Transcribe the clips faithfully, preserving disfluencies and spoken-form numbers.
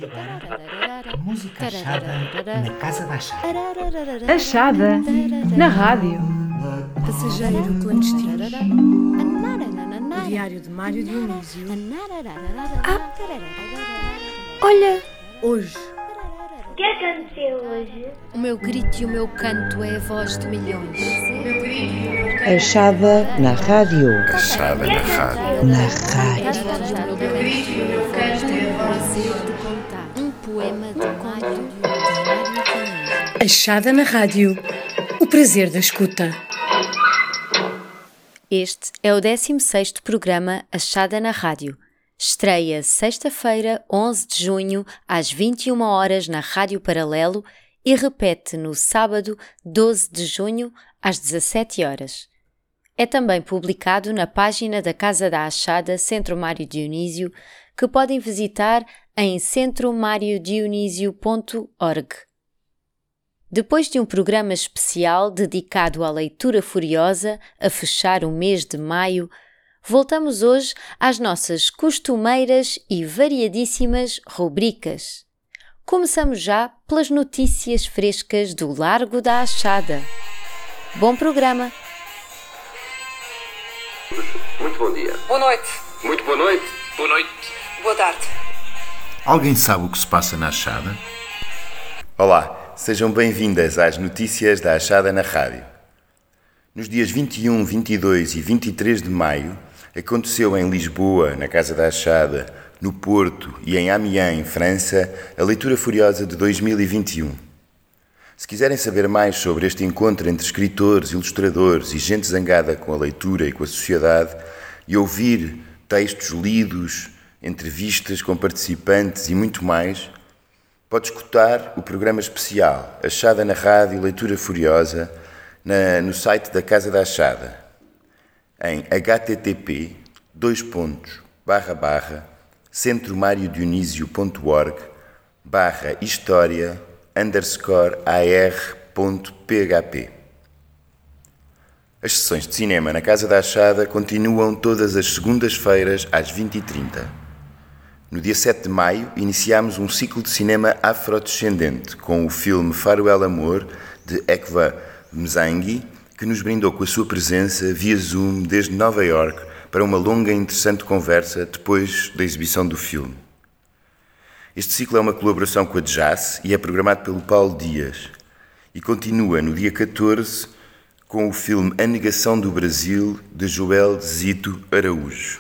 Música achada na Casa da Achada. Achada na rádio. Passageiro clandestino. O diário de Mário Dionísio. Ah, olha, Hoje. O que aconteceu hoje? O meu grito e o meu canto é a voz de milhões. Achada na rádio. Achada na rádio. Na rádio. Um poema de Mário Dionísio. Achada na rádio. O prazer da escuta. Este é o décimo sexto programa Achada na Rádio. Estreia sexta-feira, onze de junho, às vinte e uma horas na Rádio Paralelo e repete no sábado, doze de junho, às dezassete horas. É também publicado na página da Casa da Achada Centro Mário Dionísio, que podem visitar em centro mário dionísio ponto org. Depois de um programa especial dedicado à leitura furiosa a fechar o mês de maio, voltamos hoje às nossas costumeiras e variadíssimas rubricas. Começamos já pelas notícias frescas do Largo da Achada. Bom programa! Muito bom dia. Boa noite. Muito boa noite. Boa noite. Boa tarde. Alguém sabe o que se passa na Achada? Olá, sejam bem-vindas às notícias da Achada na rádio. Nos dias vinte e um, vinte e dois e vinte e três de maio, aconteceu em Lisboa, na Casa da Achada, no Porto e em Amiens, em França, a Leitura Furiosa de dois mil e vinte e um. Se quiserem saber mais sobre este encontro entre escritores, ilustradores e gente zangada com a leitura e com a sociedade, e ouvir textos lidos, entrevistas com participantes e muito mais, pode escutar o programa especial Achada na Rádio Leitura Furiosa na, no site da Casa da Achada, em http dois pontos barra barra centro mário dionísio ponto org barra história underscore ar.php. As sessões de cinema na Casa da Achada continuam todas as segundas-feiras às vinte e trinta. No dia sete de maio, iniciámos um ciclo de cinema afrodescendente com o filme Faroel Amor, de Ekva Mzangi, que nos brindou com a sua presença via Zoom desde Nova York para uma longa e interessante conversa depois da exibição do filme. Este ciclo é uma colaboração com a Jazz e é programado pelo Paulo Dias e continua no dia catorze com o filme A Negação do Brasil, de Joel Zito Araújo.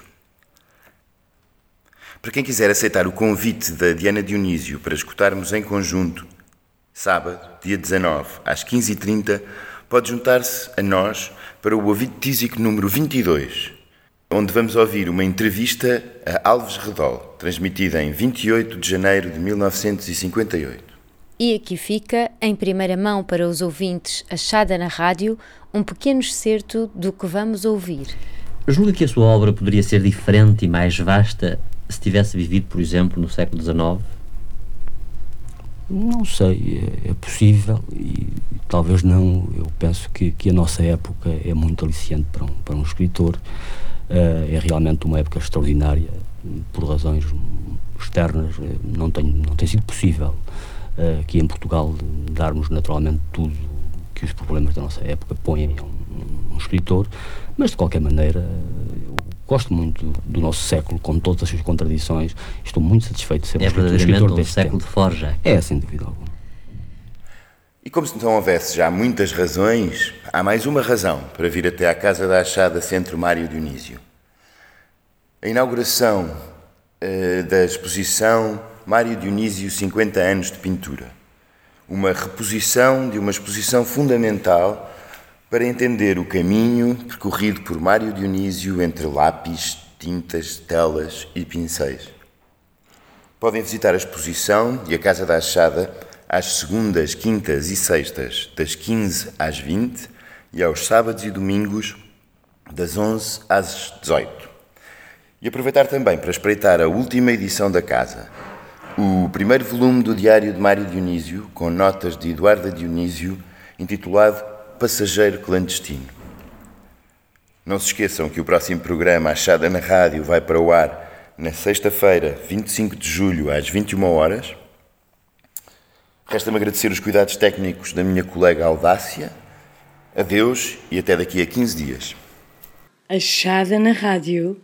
Para quem quiser aceitar o convite da Diana Dionísio para escutarmos em conjunto, sábado, dia dezanove, às quinze e trinta, pode juntar-se a nós para o Ouvido Tísico número vinte e dois, onde vamos ouvir uma entrevista a Alves Redol, transmitida em vinte e oito de janeiro de mil novecentos e cinquenta e oito. E aqui fica, em primeira mão para os ouvintes Achada na Rádio, um pequeno excerto do que vamos ouvir. Julga que a sua obra poderia ser diferente e mais vasta se tivesse vivido, por exemplo, no século dezenove? Não sei, é, é possível e talvez não. Eu penso que, que a nossa época é muito aliciante para um, para um escritor. Uh, é realmente uma época extraordinária, por razões externas. Não tem, não tem sido possível uh, aqui em Portugal darmos naturalmente tudo que os problemas da nossa época põem a um, um escritor, mas de qualquer maneira eu gosto muito do, do nosso século, com todas as suas contradições. Estou muito satisfeito de ser um é escritor, escritor um deste século tempo. de forja. É, sem dúvida alguma. E como se não houvesse já muitas razões, há mais uma razão para vir até à Casa da Achada Centro Mário Dionísio. A inauguração uh, da exposição Mário Dionísio cinquenta anos de pintura. Uma reposição de uma exposição fundamental para entender o caminho percorrido por Mário Dionísio entre lápis, tintas, telas e pincéis. Podem visitar a exposição e a Casa da Achada às segundas, quintas e sextas, das quinze às vinte, e aos sábados e domingos, das onze às dezoito. E aproveitar também para espreitar a última edição da casa, o primeiro volume do Diário de Mário Dionísio, com notas de Eduarda Dionísio, intitulado Passageiro Clandestino. Não se esqueçam que o próximo programa Achada na Rádio vai para o ar na sexta-feira, vinte e cinco de julho, às vinte e uma horas. Resta-me agradecer os cuidados técnicos da minha colega Audácia. Adeus e até daqui a quinze dias. Achada na Rádio.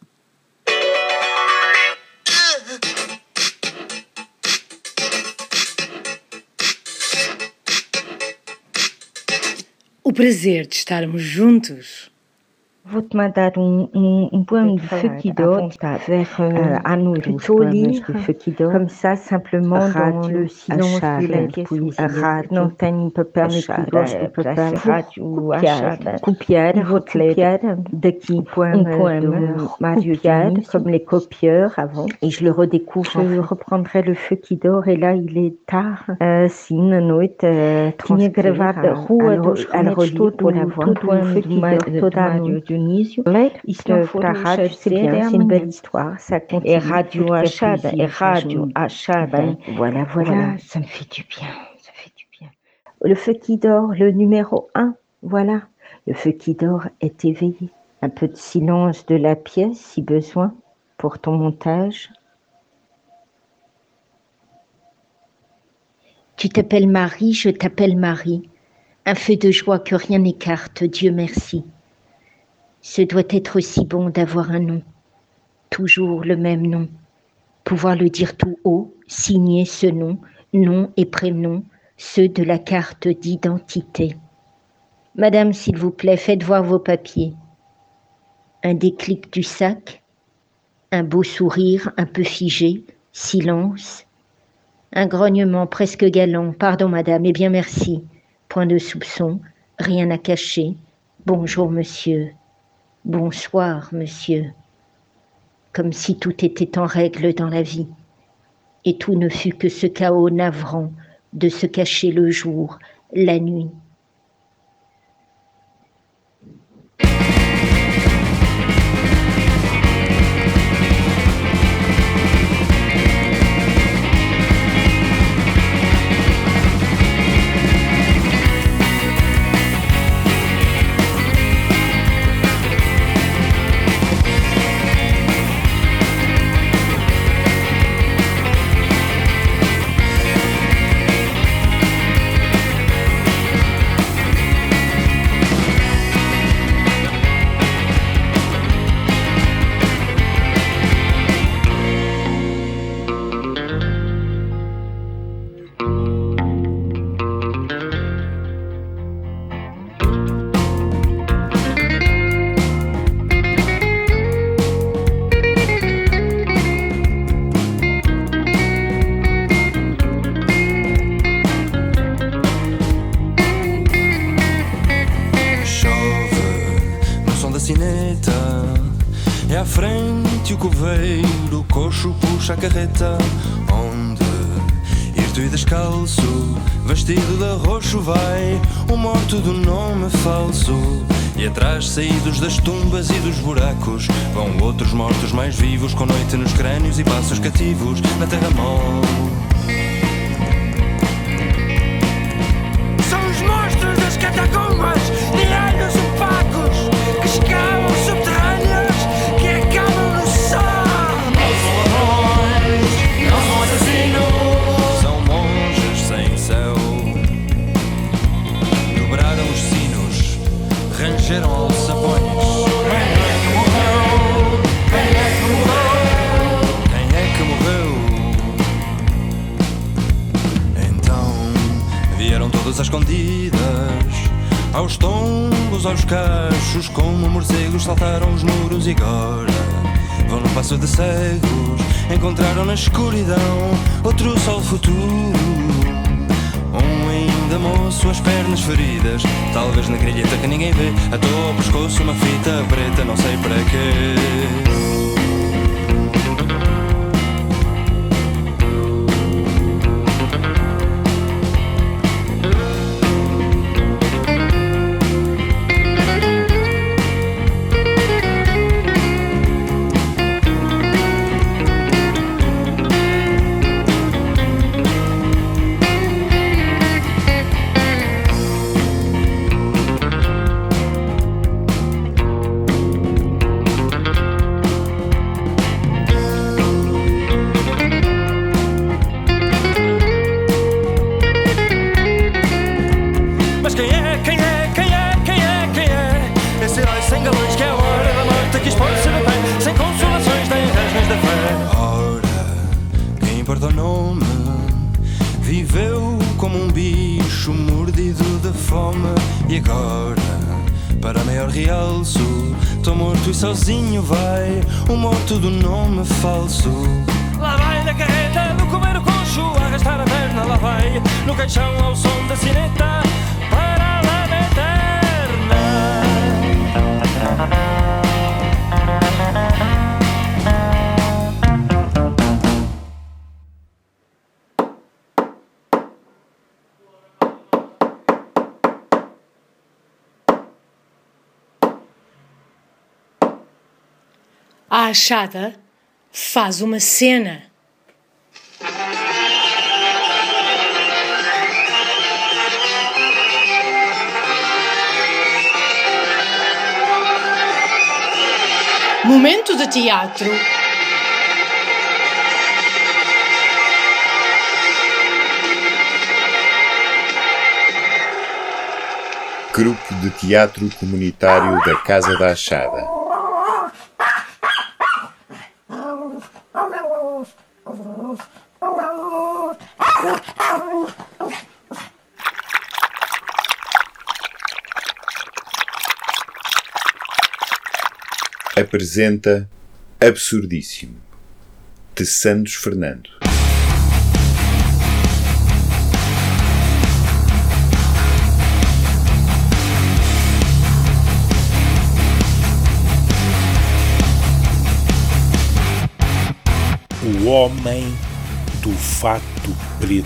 O prazer de estarmos juntos. Vou-te mandar um, um, um poème de Feuquidor vers euh, à nourrir, de Feuquidor, comme ça, simplement dans le silence de la poesia. Não tenho papel nem gosto de papel, vou copiar, copiar, vou copiar daqui um poème de Mário Diniz, comme les copieurs avant, et je le redécouvre. Je reprendrai le Feuquidor, et là, il est tard, assim, na noite, tinha gravado a Rua dos Remédios por avoir todo o Feuquidor, toda a noite. Isto para a rádio, c'est bien, c'est une belle histoire. Ça continue. Et radio achada, et radio achada. Voilà, voilà, ça me fait du bien, ça fait du bien. Le Feuquidor, le numéro un, voilà. Le Feuquidor est éveillé. Un peu de silence de la pièce, si besoin, pour ton montage. Tu t'appelles Marie, je t'appelle Marie. Un feu de joie que rien n'écarte, Dieu merci. Ce doit être si bon d'avoir un nom, toujours le même nom, pouvoir le dire tout haut, signer ce nom, nom et prénom, ceux de la carte d'identité. Madame, s'il vous plaît, faites voir vos papiers. Un déclic du sac, un beau sourire un peu figé, silence, un grognement presque galant, pardon madame, eh bien merci, point de soupçon, rien à cacher, bonjour monsieur. Bonsoir, monsieur. Comme si tout était en règle dans la vie, et tout ne fut que ce chaos navrant de se cacher le jour, la nuit. A carreta onde ir tu e descalço, vestido de roxo vai o morto do nome falso, e atrás saídos das tumbas e dos buracos vão outros mortos mais vivos, com noite nos crânios e passos cativos na terra mole. São os monstros das catacumbas, diários opacos que escavam subterrâneas, que acabam no sol. São monges sem céu, dobraram os sinos, rangeram alçapões. Quem é que morreu? Quem é que morreu? Quem é que morreu? Então vieram todas às escondidas, aos tombos, aos cachos, como morcegos saltaram os muros e agora vão no passo de cegos. Encontraram na escuridão outro sol futuro, um ainda moço, as pernas feridas, talvez na grilheta que ninguém vê, atou ao pescoço uma fita preta, não sei para quê. bicho mordido da fome. E agora, para maior realço, tô morto e sozinho vai o morto do nome falso. Lá vai na carreta do comer o coxo, arrastar a perna, lá vai no caixão ao som da sineta para a lama eterna. A achada faz uma cena. Momento de teatro. Grupo de Teatro Comunitário da Casa da Achada. Apresenta Absurdíssimo, de Santos Fernando. O homem do fato preto.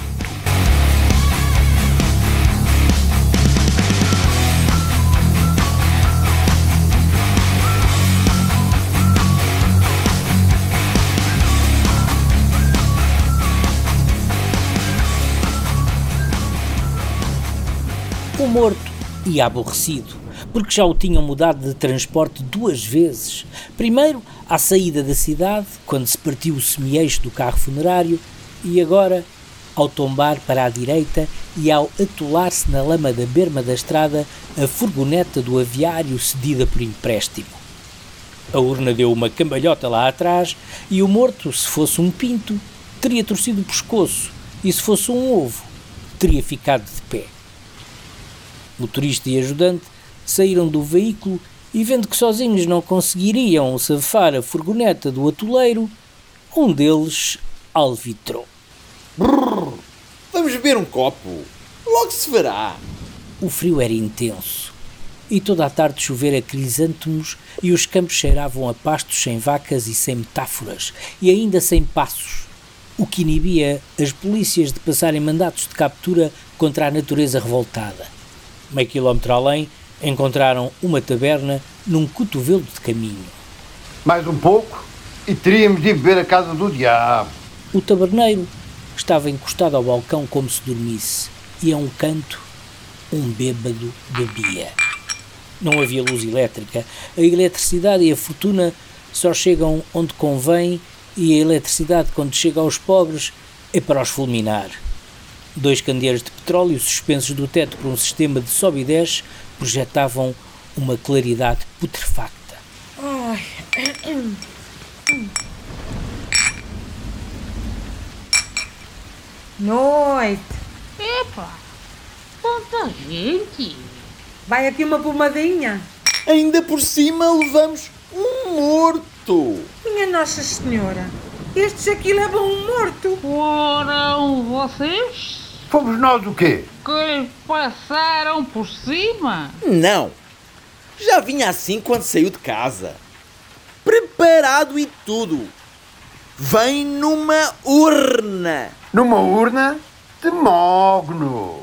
O morto ia aborrecido, porque já o tinham mudado de transporte duas vezes. Primeiro, à saída da cidade, quando se partiu o semi-eixo do carro funerário, e agora, ao tombar para a direita e ao atolar-se na lama da berma da estrada a furgoneta do aviário cedida por empréstimo. A urna deu uma cambalhota lá atrás e o morto, se fosse um pinto, teria torcido o pescoço, e se fosse um ovo, teria ficado de pé. Motorista e ajudante saíram do veículo e, vendo que sozinhos não conseguiriam safar a furgoneta do atoleiro, um deles alvitrou. Brrr, vamos beber um copo, logo se verá. O frio era intenso e toda a tarde chovera crisântemos e os campos cheiravam a pastos sem vacas e sem metáforas e ainda sem passos, o que inibia as polícias de passarem mandatos de captura contra a natureza revoltada. Meio quilómetro além, encontraram uma taberna num cotovelo de caminho. Mais um pouco e teríamos de ir beber a casa do diabo. O taberneiro estava encostado ao balcão como se dormisse, e a um canto, um bêbado bebia. Não havia luz elétrica. A eletricidade e a fortuna só chegam onde convém, e a eletricidade, quando chega aos pobres, é para os fulminar. Dois candeeiros de petróleo suspensos do teto por um sistema de sobe e desce projetavam uma claridade putrefacta. Ai. Noite. Epa, tanta gente. Vai aqui uma pomadinha. Ainda por cima levamos um morto. Minha Nossa Senhora, estes aqui levam um morto. Foram vocês? Fomos nós o quê? Que lhe passaram por cima? Não. Já vinha assim quando saiu de casa. Preparado e tudo. Vem numa urna. Numa urna de mogno.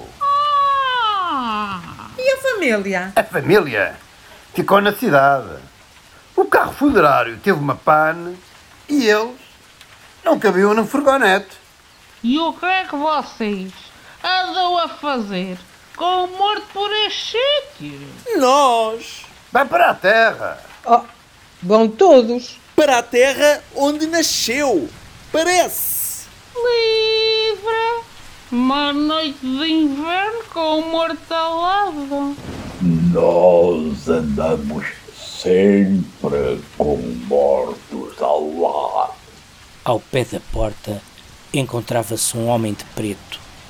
Ah. E a família? A família ficou na cidade. O carro funerário teve uma pane e eles não cabiam na furgonete. E o que é que vocês andam a fazer com o morto por este sítio? Nós. Vai para a terra. Oh, vão todos. Para a terra onde nasceu. Parece. Livre. Uma noite de inverno com o morto ao lado. Nós andamos sempre com mortos ao lado. Ao pé da porta encontrava-se um homem de preto,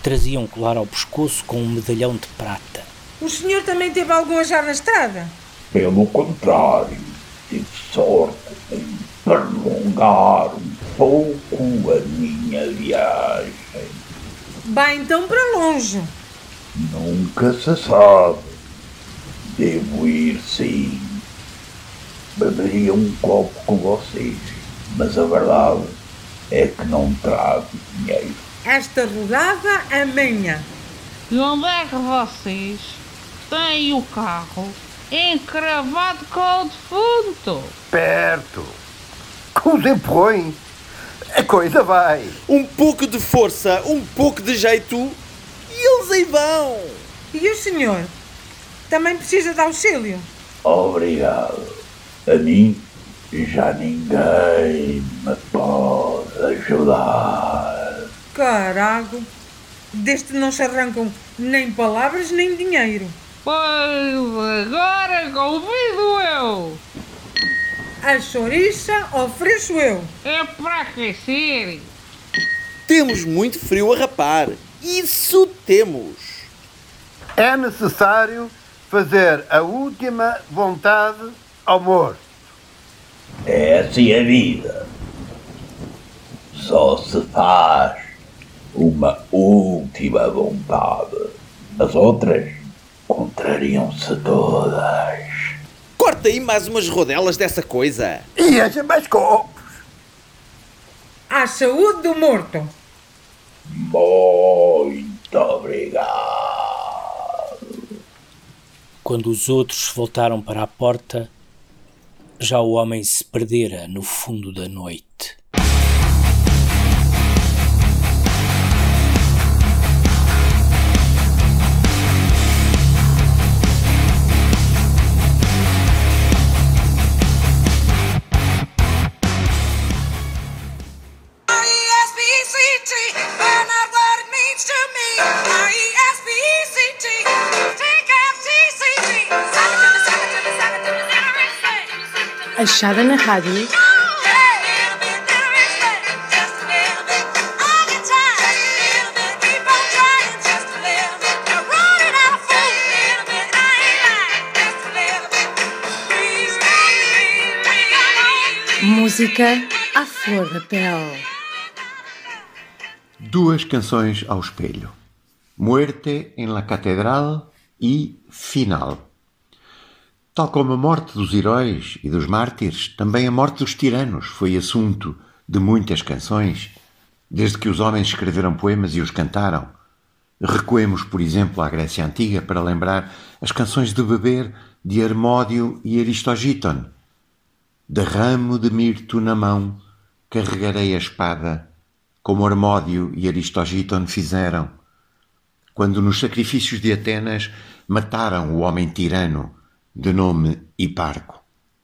trazia um colar ao pescoço com um medalhão de prata. O senhor também teve algum azar na estrada? Pelo contrário, tive sorte em prolongar um pouco a minha viagem. Vai então para longe. Nunca se sabe. Devo ir, sim. Beberia um copo com vocês, mas a verdade é que não trago dinheiro. Esta rodada é minha. E onde é que vocês têm o carro encravado com o defunto? Perto. Com os empurrões, a coisa vai. Um pouco de força, um pouco de jeito e eles aí vão. E o senhor? Também precisa de auxílio? Obrigado. A mim já ninguém me pode ajudar. Carago, deste não se arrancam nem palavras nem dinheiro. Pois agora convido eu. A chouriça ofereço eu. É para aquecer. Temos muito frio a rapar. Isso temos. É necessário fazer a última vontade ao morto. É assim a vida. Só se faz uma última vontade. As outras contrariam-se todas. Corta aí mais umas rodelas dessa coisa. E haja mais copos. À saúde do morto. Muito obrigado. Quando os outros voltaram para a porta, já o homem se perdera no fundo da noite. Achada na Rádio. Música à flor da pele. Duas canções ao espelho. Muerte en la Catedral e Final. Tal como a morte dos heróis e dos mártires, também a morte dos tiranos foi assunto de muitas canções, desde que os homens escreveram poemas e os cantaram. Recuemos, por exemplo, à Grécia Antiga para lembrar as canções de beber de Hermódio e Aristógítone. De ramo de mirto na mão, carregarei a espada, como Hermódio e Aristógítone fizeram, quando nos sacrifícios de Atenas mataram o homem tirano, de nome Hiparco.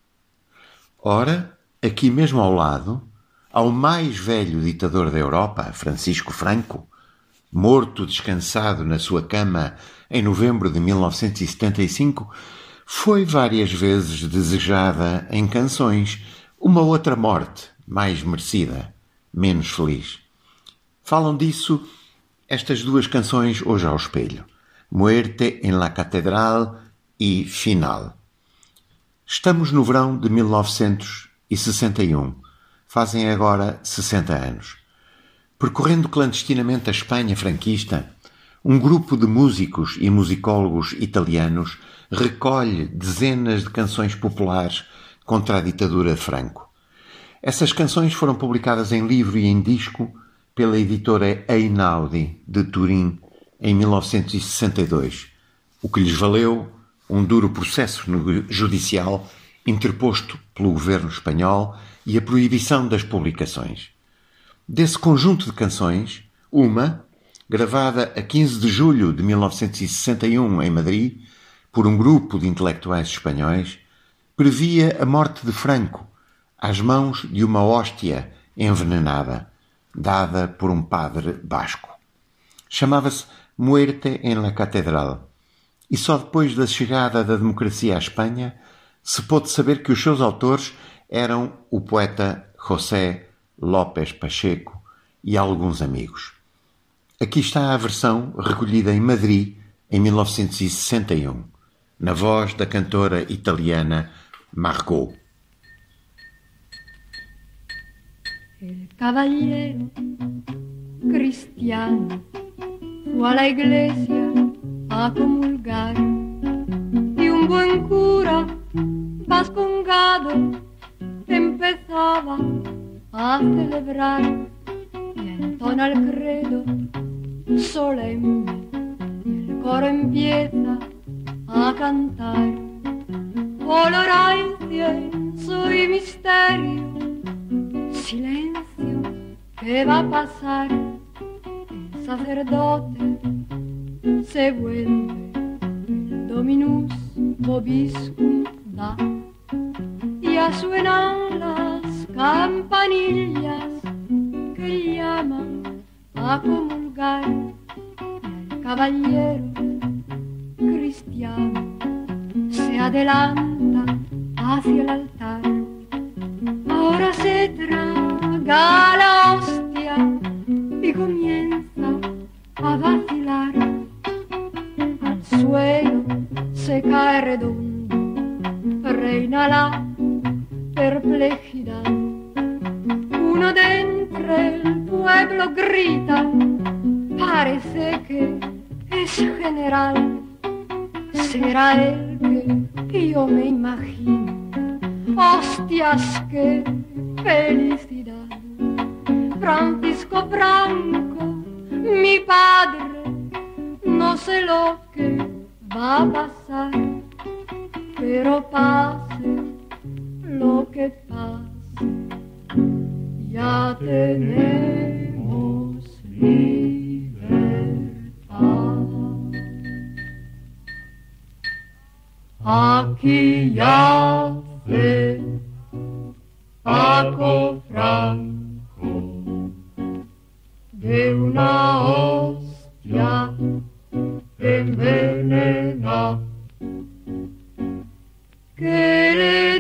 Ora, aqui mesmo ao lado, ao mais velho ditador da Europa, Francisco Franco, morto descansado na sua cama em novembro de mil novecentos e setenta e cinco, foi várias vezes desejada em canções uma outra morte, mais merecida, menos feliz. Falam disso estas duas canções hoje ao espelho, Muerte en la Catedral e Final. Estamos no verão de mil novecentos e sessenta e um. Fazem agora sessenta anos. Percorrendo clandestinamente a Espanha franquista, um grupo de músicos e musicólogos italianos recolhe dezenas de canções populares contra a ditadura de Franco. Essas canções foram publicadas em livro e em disco pela editora Einaudi, de Turim, em mil novecentos e sessenta e dois, o que lhes valeu um duro processo judicial interposto pelo governo espanhol e a proibição das publicações. Desse conjunto de canções, uma, gravada a quinze de julho de mil novecentos e sessenta e um em Madrid, por um grupo de intelectuais espanhóis, previa a morte de Franco às mãos de uma hóstia envenenada, dada por um padre basco. Chamava-se Muerte en la Catedral, e só depois da chegada da democracia à Espanha se pôde saber que os seus autores eram o poeta José López Pacheco e alguns amigos. Aqui está a versão recolhida em Madrid em mil novecentos e sessenta e um, na voz da cantora italiana Margot. El caballero cristiano fue a la iglesia a comulgar y un buen cura vascongado empezaba a celebrar y entona el credo solemne y el coro empieza a cantar. Olor, incienso y misterio, silencio, ¿qué va a pasar? El sacerdote se vuelve el Dominus vobiscum da y ya suenan las campanillas que llaman a comulgar y el caballero cristiano se adelanta hacia el altar. Ahora se traga la hostia y comienza a vacilar. Al suelo se cae redondo, reina la perplejidad. Uno de entre el pueblo grita, parece que es general. Será el que yo me imagino. Hostias, qué felicidad. Francisco Franco, mi padre, no sé lo que va a pasar, pero pase lo que pase, ya tenemos libertad. Aquí yace Paco Franco de una hostia envenenada que le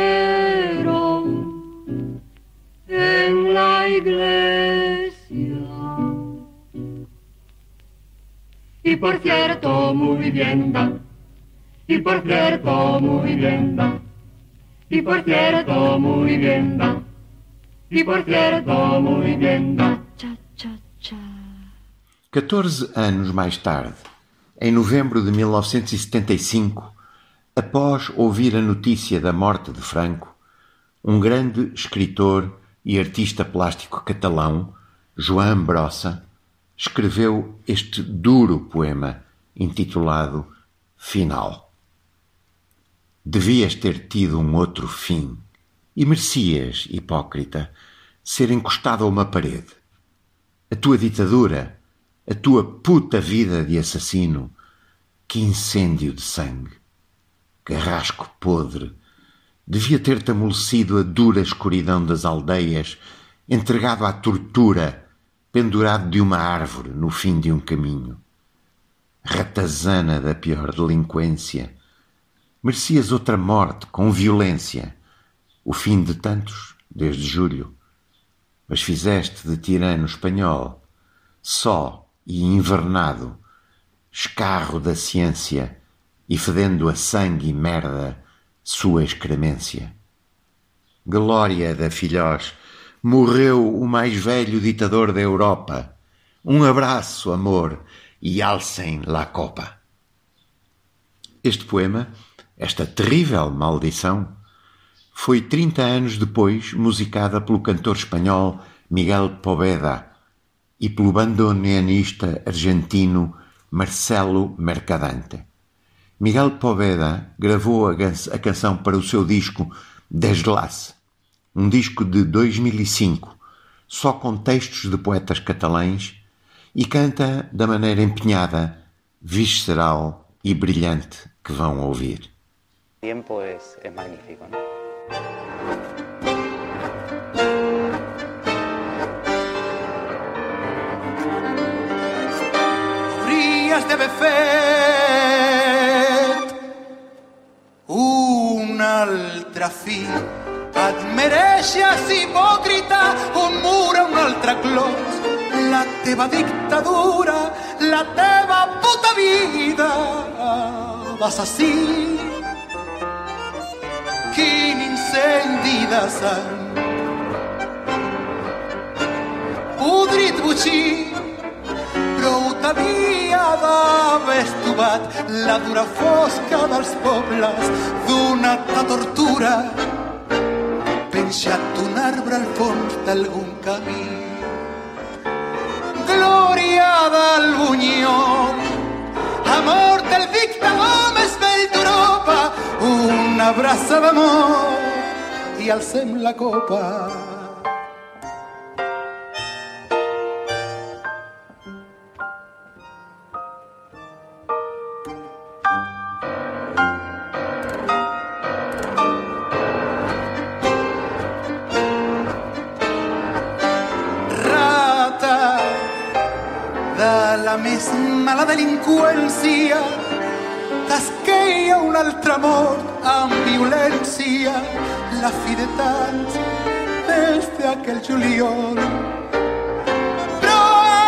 dieron en la iglesia. Y por cierto, muy bien da. Y por cierto, muy bien da. Y por cierto, muy bien da. Y por cierto, muy bien da. Cha, cha, cha. catorze anos mais tarde, em novembro de mil novecentos e setenta e cinco, após ouvir a notícia da morte de Franco, um grande escritor e artista plástico catalão, Joan Brossa, escreveu este duro poema intitulado Final. Devias ter tido um outro fim e merecias, hipócrita, ser encostado a uma parede. A tua ditadura, a tua puta vida de assassino, que incêndio de sangue, carrasco podre, devia ter-te amolecido a dura escuridão das aldeias, entregado à tortura, pendurado de uma árvore no fim de um caminho. Ratazana da pior delinquência, merecias outra morte com violência, o fim de tantos desde julho, mas fizeste de tirano espanhol, só e invernado, escarro da ciência e fedendo a sangue e merda sua excremência. Glória da filhós, morreu o mais velho ditador da Europa. Um abraço, amor, e alcem la copa. Este poema, esta terrível maldição, foi trinta anos depois musicada pelo cantor espanhol Miguel Poveda e pelo bandoneonista argentino Marcelo Mercadante. Miguel Poveda gravou a, a canção para o seu disco Desglace, um disco de dois mil e cinco, só com textos de poetas catalães, e canta da maneira empenhada, visceral e brilhante que vão ouvir. O tempo é, é magnífico, não? Hauries d'haver fet un altre fi. Et mereixes, hipòcrita, un mur a un altre clos. la teva dictadura, la teva puta vida. Vas així, quin incendi de sang, podrit butxí, prou t'havia d'haver estuvat la dura fosca dels pobles d'una tortura, penjat un arbre al fons d'algun camí. Glòria del Bunyol, amor del dictador més vell d'Europa, una abraça d'amor i alcem la copa. La més mala delinqüència t'esqueia un altre mort amb violència, la fi de tants des d'aquell juliol. Però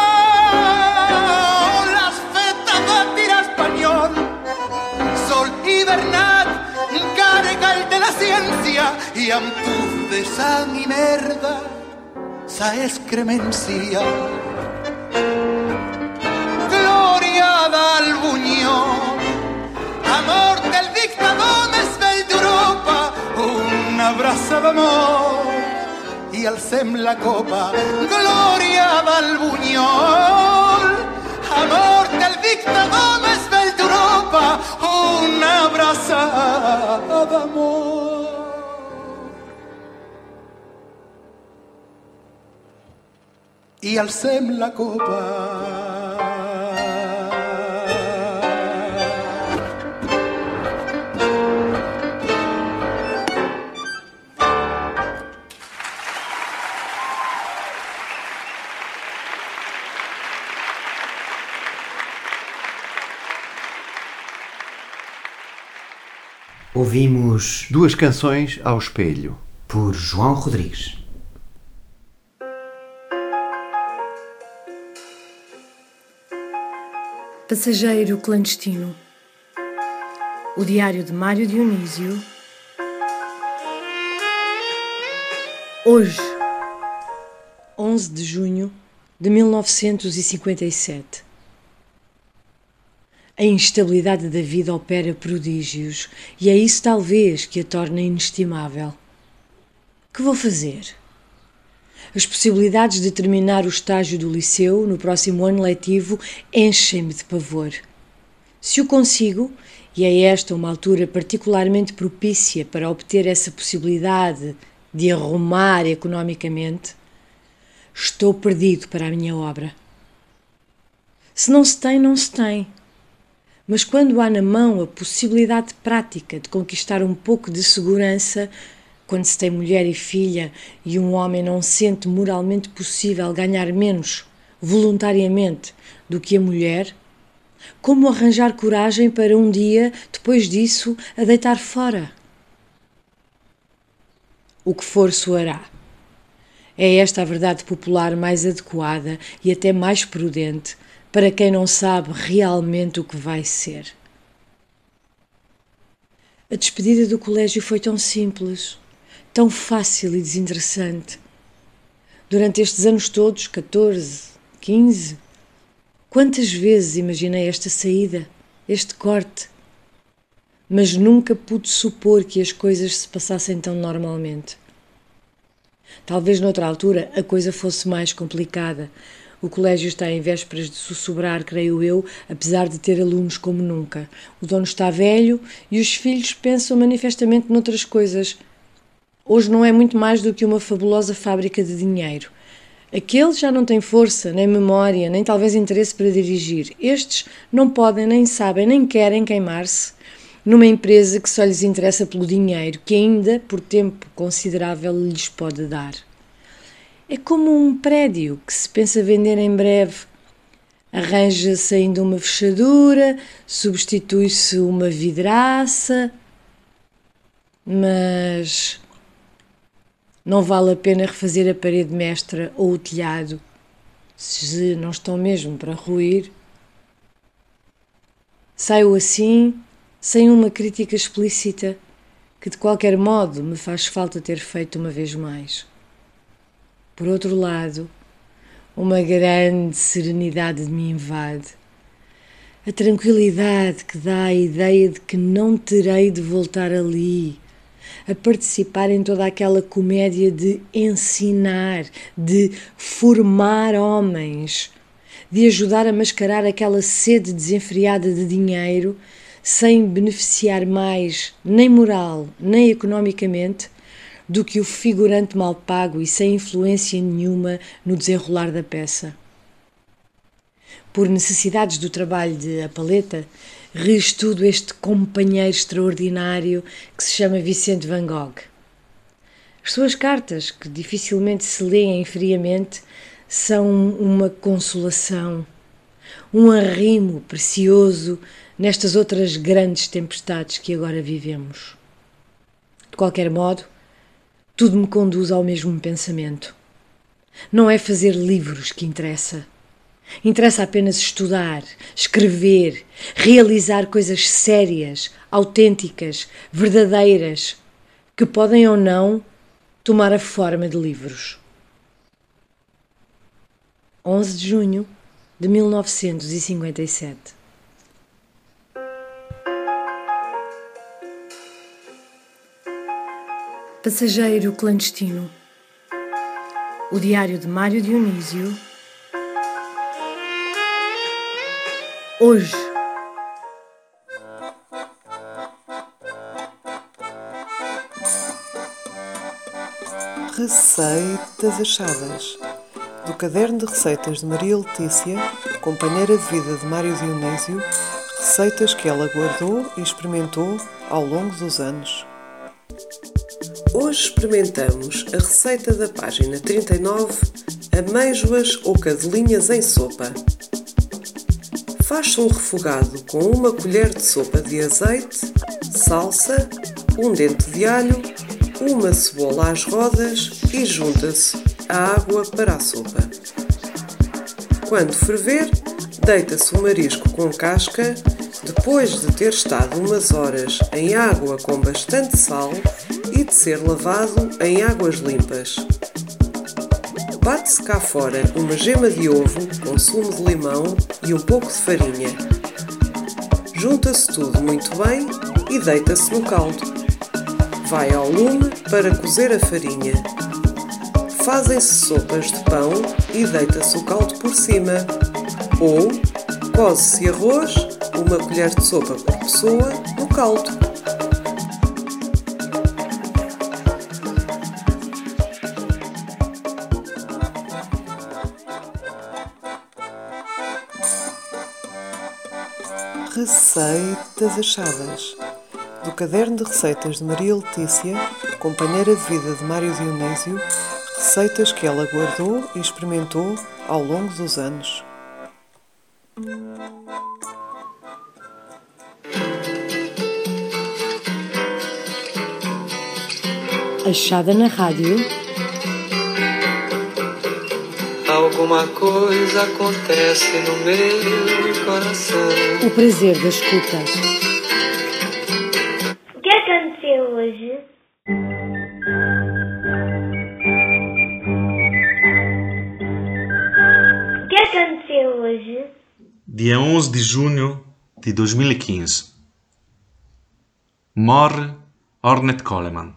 l'has feta de tirar espanyol, sol hivernat, carregal de la ciència, i amb tuf de sang i merda sa excremència. Del Bunyol, amor del dictador més vell d'Europa, una abraça d'amor i alcem la copa. Glòria del Bunyol, amor del dictador més vell d'Europa, una abraça d'amor i alcem la copa. Ouvimos Duas Canções ao Espelho, por João Rodrigues. Passageiro Clandestino, o diário de Mário Dionísio. Hoje, onze de junho de mil novecentos e cinquenta e sete. A instabilidade da vida opera prodígios e é isso talvez que a torna inestimável. Que vou fazer? As possibilidades de terminar o estágio do liceu no próximo ano letivo enchem-me de pavor. Se o consigo, e é esta uma altura particularmente propícia para obter essa possibilidade de arrumar economicamente, estou perdido para a minha obra. Se não se tem, não se tem. Mas quando há na mão a possibilidade prática de conquistar um pouco de segurança, quando se tem mulher e filha e um homem não sente moralmente possível ganhar menos, voluntariamente, do que a mulher, como arranjar coragem para um dia, depois disso, a deitar fora? O que for soará. É esta a verdade popular mais adequada e até mais prudente para quem não sabe realmente o que vai ser. A despedida do colégio foi tão simples, tão fácil e desinteressante. Durante estes anos todos, catorze, quinze, quantas vezes imaginei esta saída, este corte, mas nunca pude supor que as coisas se passassem tão normalmente. Talvez noutra altura a coisa fosse mais complicada. O colégio está em vésperas de sussurrar, creio eu, apesar de ter alunos como nunca. O dono está velho e os filhos pensam manifestamente noutras coisas. Hoje não é muito mais do que uma fabulosa fábrica de dinheiro. Aquele já não tem força, nem memória, nem talvez interesse para dirigir. Estes não podem, nem sabem, nem querem queimar-se numa empresa que só lhes interessa pelo dinheiro, que ainda, por tempo considerável, lhes pode dar. É como um prédio que se pensa vender em breve. Arranja-se ainda uma fechadura, substitui-se uma vidraça, mas não vale a pena refazer a parede mestra ou o telhado. se não estão mesmo para ruir. Saio assim, sem uma crítica explícita, que de qualquer modo me faz falta ter feito uma vez mais. Por outro lado, uma grande serenidade me invade. A tranquilidade que dá a ideia de que não terei de voltar ali, a participar em toda aquela comédia de ensinar, de formar homens, de ajudar a mascarar aquela sede desenfreada de dinheiro, sem beneficiar mais, nem moral, nem economicamente, do que o figurante mal pago e sem influência nenhuma no desenrolar da peça. Por necessidades do trabalho de A Paleta, reestudo este companheiro extraordinário que se chama Vicente Van Gogh. As suas cartas, que dificilmente se leem friamente, são uma consolação, um arrimo precioso nestas outras grandes tempestades que agora vivemos. De qualquer modo, tudo me conduz ao mesmo pensamento. Não é fazer livros que interessa. Interessa apenas estudar, escrever, realizar coisas sérias, autênticas, verdadeiras, que podem ou não tomar a forma de livros. onze de junho de mil novecentos e cinquenta e sete. Passageiro clandestino. O diário de Mário Dionísio. Hoje. Receitas achadas. Do caderno de receitas de Maria Letícia, companheira de vida de Mário Dionísio, receitas que ela guardou e experimentou ao longo dos anos. Hoje experimentamos a receita da página trinta e nove, amêijoas ou cadelinhas em sopa. Faz-se um refogado com uma colher de sopa de azeite, salsa, um dente de alho, uma cebola às rodas e junta-se a água para a sopa. Quando ferver, deita-se o marisco com casca, depois de ter estado umas horas em água com bastante sal e de ser lavado em águas limpas. Bate-se cá fora uma gema de ovo com sumo de limão e um pouco de farinha. Junta-se tudo muito bem e deita-se no caldo. Vai ao lume para cozer a farinha. Fazem-se sopas de pão e deita-se o caldo por cima. Ou coze-se arroz, uma colher de sopa por pessoa, no caldo. Receitas achadas. Do caderno de receitas de Maria Letícia, companheira de vida de Mário Dionísio, receitas que ela guardou e experimentou ao longo dos anos. Achada na rádio. Alguma coisa acontece no meu coração. O prazer da escuta. O que aconteceu hoje? O que aconteceu hoje? Dia onze de junho de dois mil e quinze. Morre Ornette Coleman.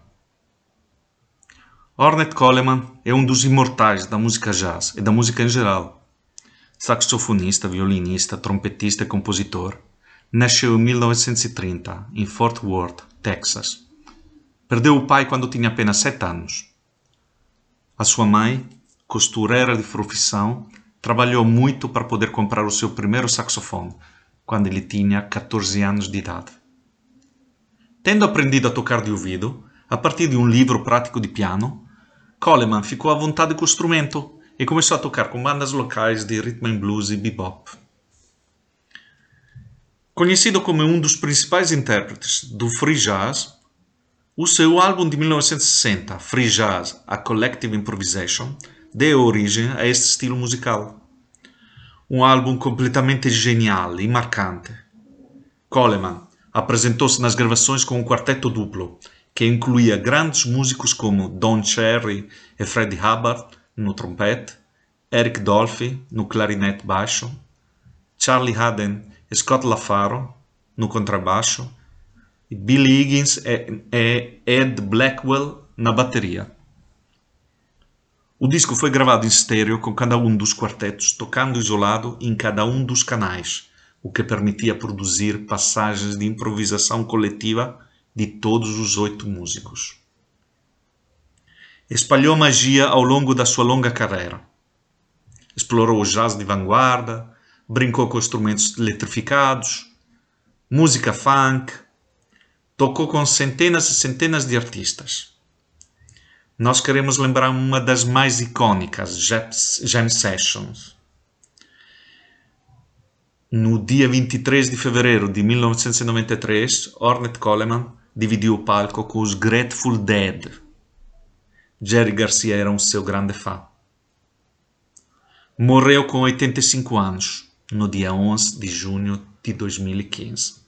Ornette Coleman é um dos imortais da música jazz e da música em geral. Saxofonista, violinista, trompetista e compositor, nasceu em mil novecentos e trinta em Fort Worth, Texas. Perdeu o pai quando tinha apenas sete anos. A sua mãe, costureira de profissão, trabalhou muito para poder comprar o seu primeiro saxofone, quando ele tinha catorze anos de idade. Tendo aprendido a tocar de ouvido, a partir de um livro prático de piano, Coleman ficou à vontade com o instrumento e começou a tocar com bandas locais de rhythm and blues e bebop. Conhecido como um dos principais intérpretes do free jazz, o seu álbum de mil novecentos e sessenta, Free Jazz: A Collective Improvisation, deu origem a este estilo musical. Um álbum completamente genial e marcante. Coleman apresentou-se nas gravações com um quarteto duplo, que incluía grandes músicos como Don Cherry e Freddie Hubbard no trompete, Eric Dolphy no clarinete baixo, Charlie Haden e Scott LaFaro no contrabaixo, e Billy Higgins e Ed Blackwell na bateria. O disco foi gravado em estéreo com cada um dos quartetos tocando isolado em cada um dos canais, o que permitia produzir passagens de improvisação coletiva de todos os oito músicos. Espalhou magia ao longo da sua longa carreira. Explorou o jazz de vanguarda, brincou com instrumentos eletrificados, música funk, tocou com centenas e centenas de artistas. Nós queremos lembrar uma das mais icônicas, Jam Sessions. No dia vinte e três de fevereiro de mil novecentos e noventa e três, Ornette Coleman dividiu o palco com os Grateful Dead. Jerry Garcia era um seu grande fã. Morreu com oitenta e cinco anos, no dia onze de junho de dois mil e quinze.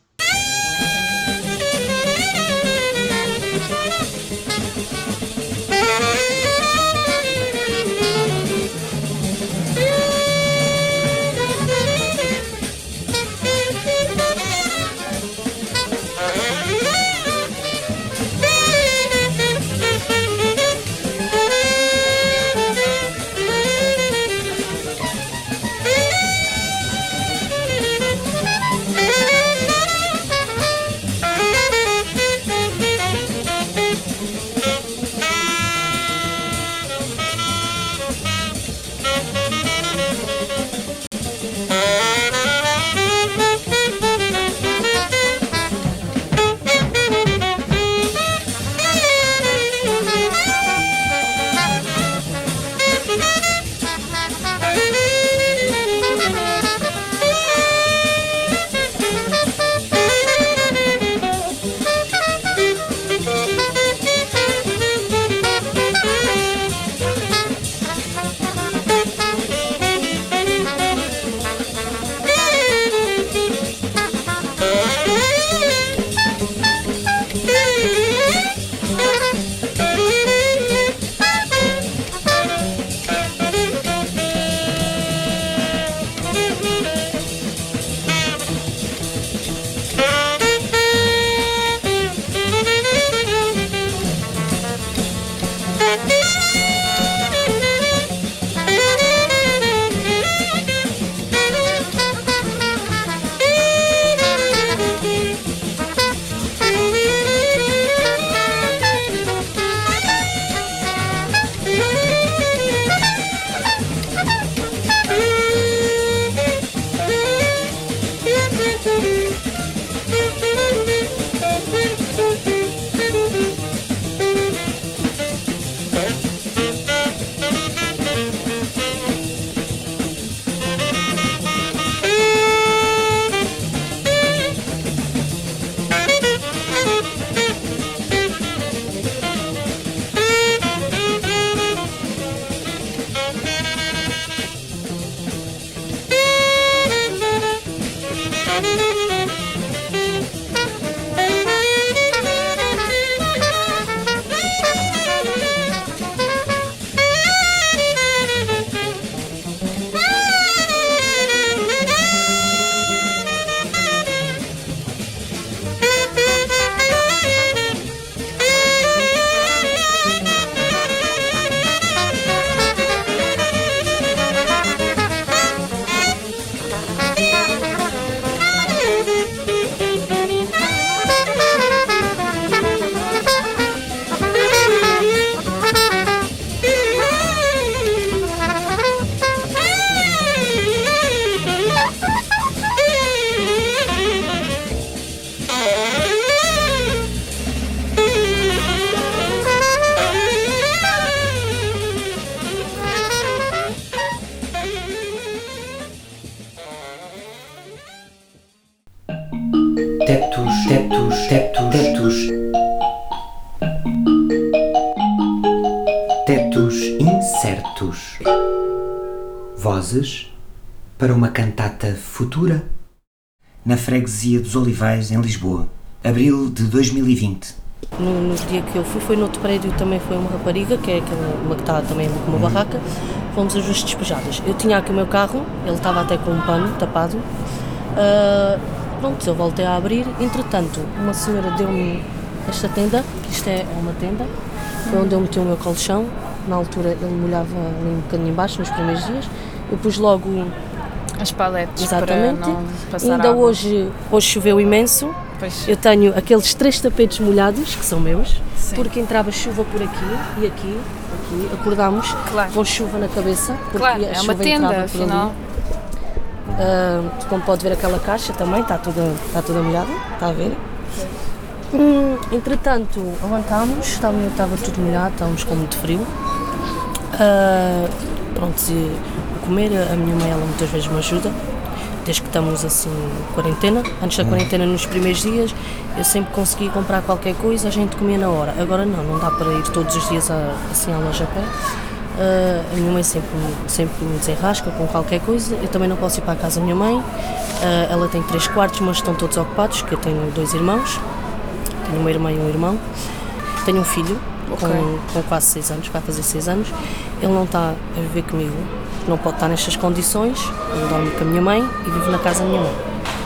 para uma cantata futura na freguesia dos Olivais, em Lisboa, abril de dois mil e vinte. No, no dia que eu fui, foi no outro prédio, também foi uma rapariga, que é aquela, uma que está também com uma barraca. Fomos as duas despejadas. Eu tinha aqui o meu carro, ele estava até com um pano tapado. Uh, pronto, eu voltei a abrir. Entretanto, uma senhora deu-me esta tenda, que isto é uma tenda, foi onde eu meti o meu colchão. Na altura ele molhava ali um bocadinho embaixo, nos primeiros dias. Eu pus logo as paletes. Exatamente. Para não passar Ainda água. hoje, hoje choveu imenso. Pois. Eu tenho aqueles três tapetes molhados, que são meus, Sim. porque entrava chuva por aqui e aqui, aqui. Acordámos claro. com chuva na cabeça, porque claro, a é chuva uma tenda, entrava por afinal. ali. Uh, como pode ver, aquela caixa também está toda, está toda molhada, está a ver? Hum, entretanto, levantámos, estava, estava tudo molhado, estávamos com muito frio. Uh, pronto, e comer, a minha mãe, ela muitas vezes me ajuda, desde que estamos assim em quarentena. Antes da quarentena, nos primeiros dias, eu sempre consegui comprar qualquer coisa, a gente comia na hora. Agora não, não dá para ir todos os dias a, assim à loja a pé. Uh, a minha mãe sempre, sempre me desenrasca com qualquer coisa. Eu também não posso ir para a casa da minha mãe. Uh, ela tem três quartos, mas estão todos ocupados, que eu tenho dois irmãos. Tenho uma irmã e um irmão. Tenho um filho, okay. com, com quase seis anos, vai fazer seis anos. Ele não está a viver comigo, não pode estar nestas condições. Ele dorme com a minha mãe e vive na casa da minha mãe.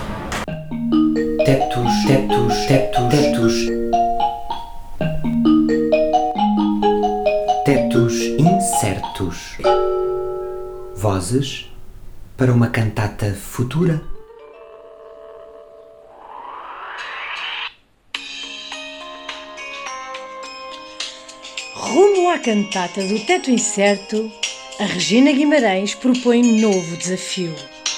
Tetos, tetos, tetos, tetos. Tetos incertos. Vozes para uma cantata futura. Rumo à cantata do Teto Incerto, a Regina Guimarães propõe novo desafio.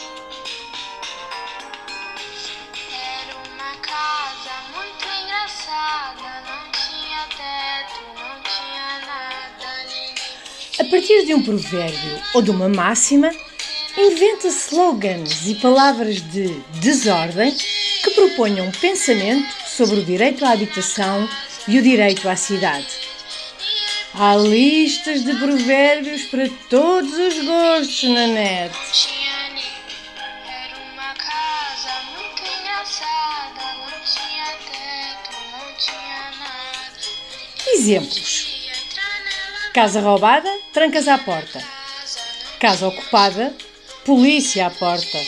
Era uma casa muito engraçada, não tinha teto, não tinha nada ali. A partir de um provérbio ou de uma máxima, inventa slogans e palavras de desordem que proponham pensamento sobre o direito à habitação e o direito à cidade. Há listas de provérbios para todos os gostos na net. Era uma casa muito engraçada, não tinha teto, não tinha nada. Exemplos: casa roubada, trancas à porta. Casa ocupada, polícia à porta.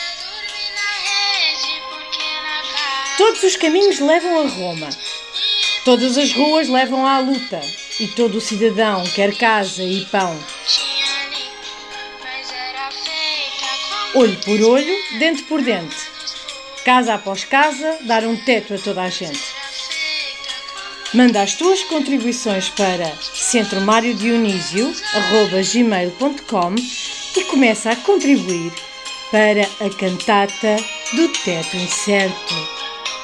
Todos os caminhos levam a Roma. Todas as ruas levam à luta. E todo o cidadão quer casa e pão. Olho por olho, dente por dente. Casa após casa, dar um teto a toda a gente. Manda as tuas contribuições para centro mário dionísio arroba gmail ponto com e começa a contribuir para a cantata do Teto Incerto.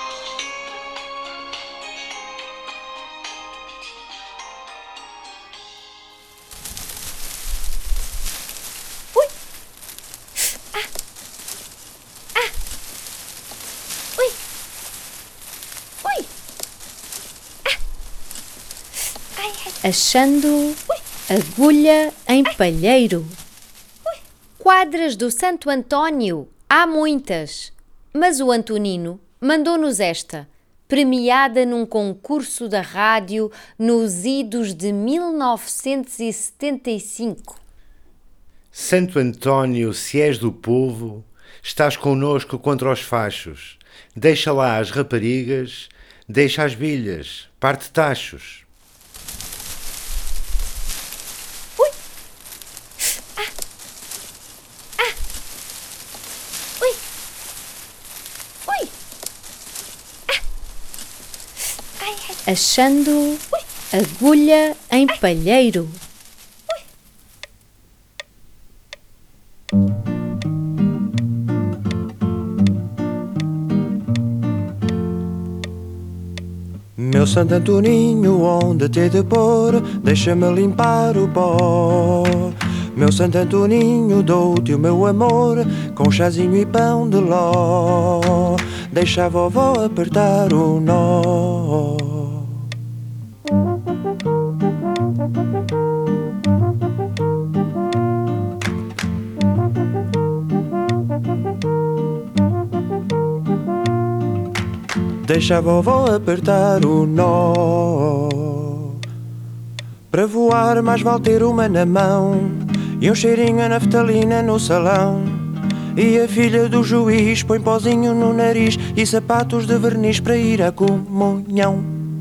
Achando agulha em palheiro. Quadras do Santo António, há muitas, mas o Antonino mandou-nos esta, premiada num concurso da rádio nos idos de mil novecentos e setenta e cinco. Santo António, se és do povo, estás connosco contra os fachos. Deixa lá as raparigas, deixa as bilhas, parte tachos. Achando agulha em palheiro. Meu Santo Antoninho, onde te de pôr, deixa-me limpar o pó. Meu Santo Antoninho, dou-te o meu amor, com chazinho e pão de ló. Deixa a vovó apertar o nó. Deixa a vovó apertar o nó. Para voar mais vale ter uma na mão e um cheirinho a naftalina no salão. E a filha do juiz põe pozinho no nariz e sapatos de verniz para ir à comunhão.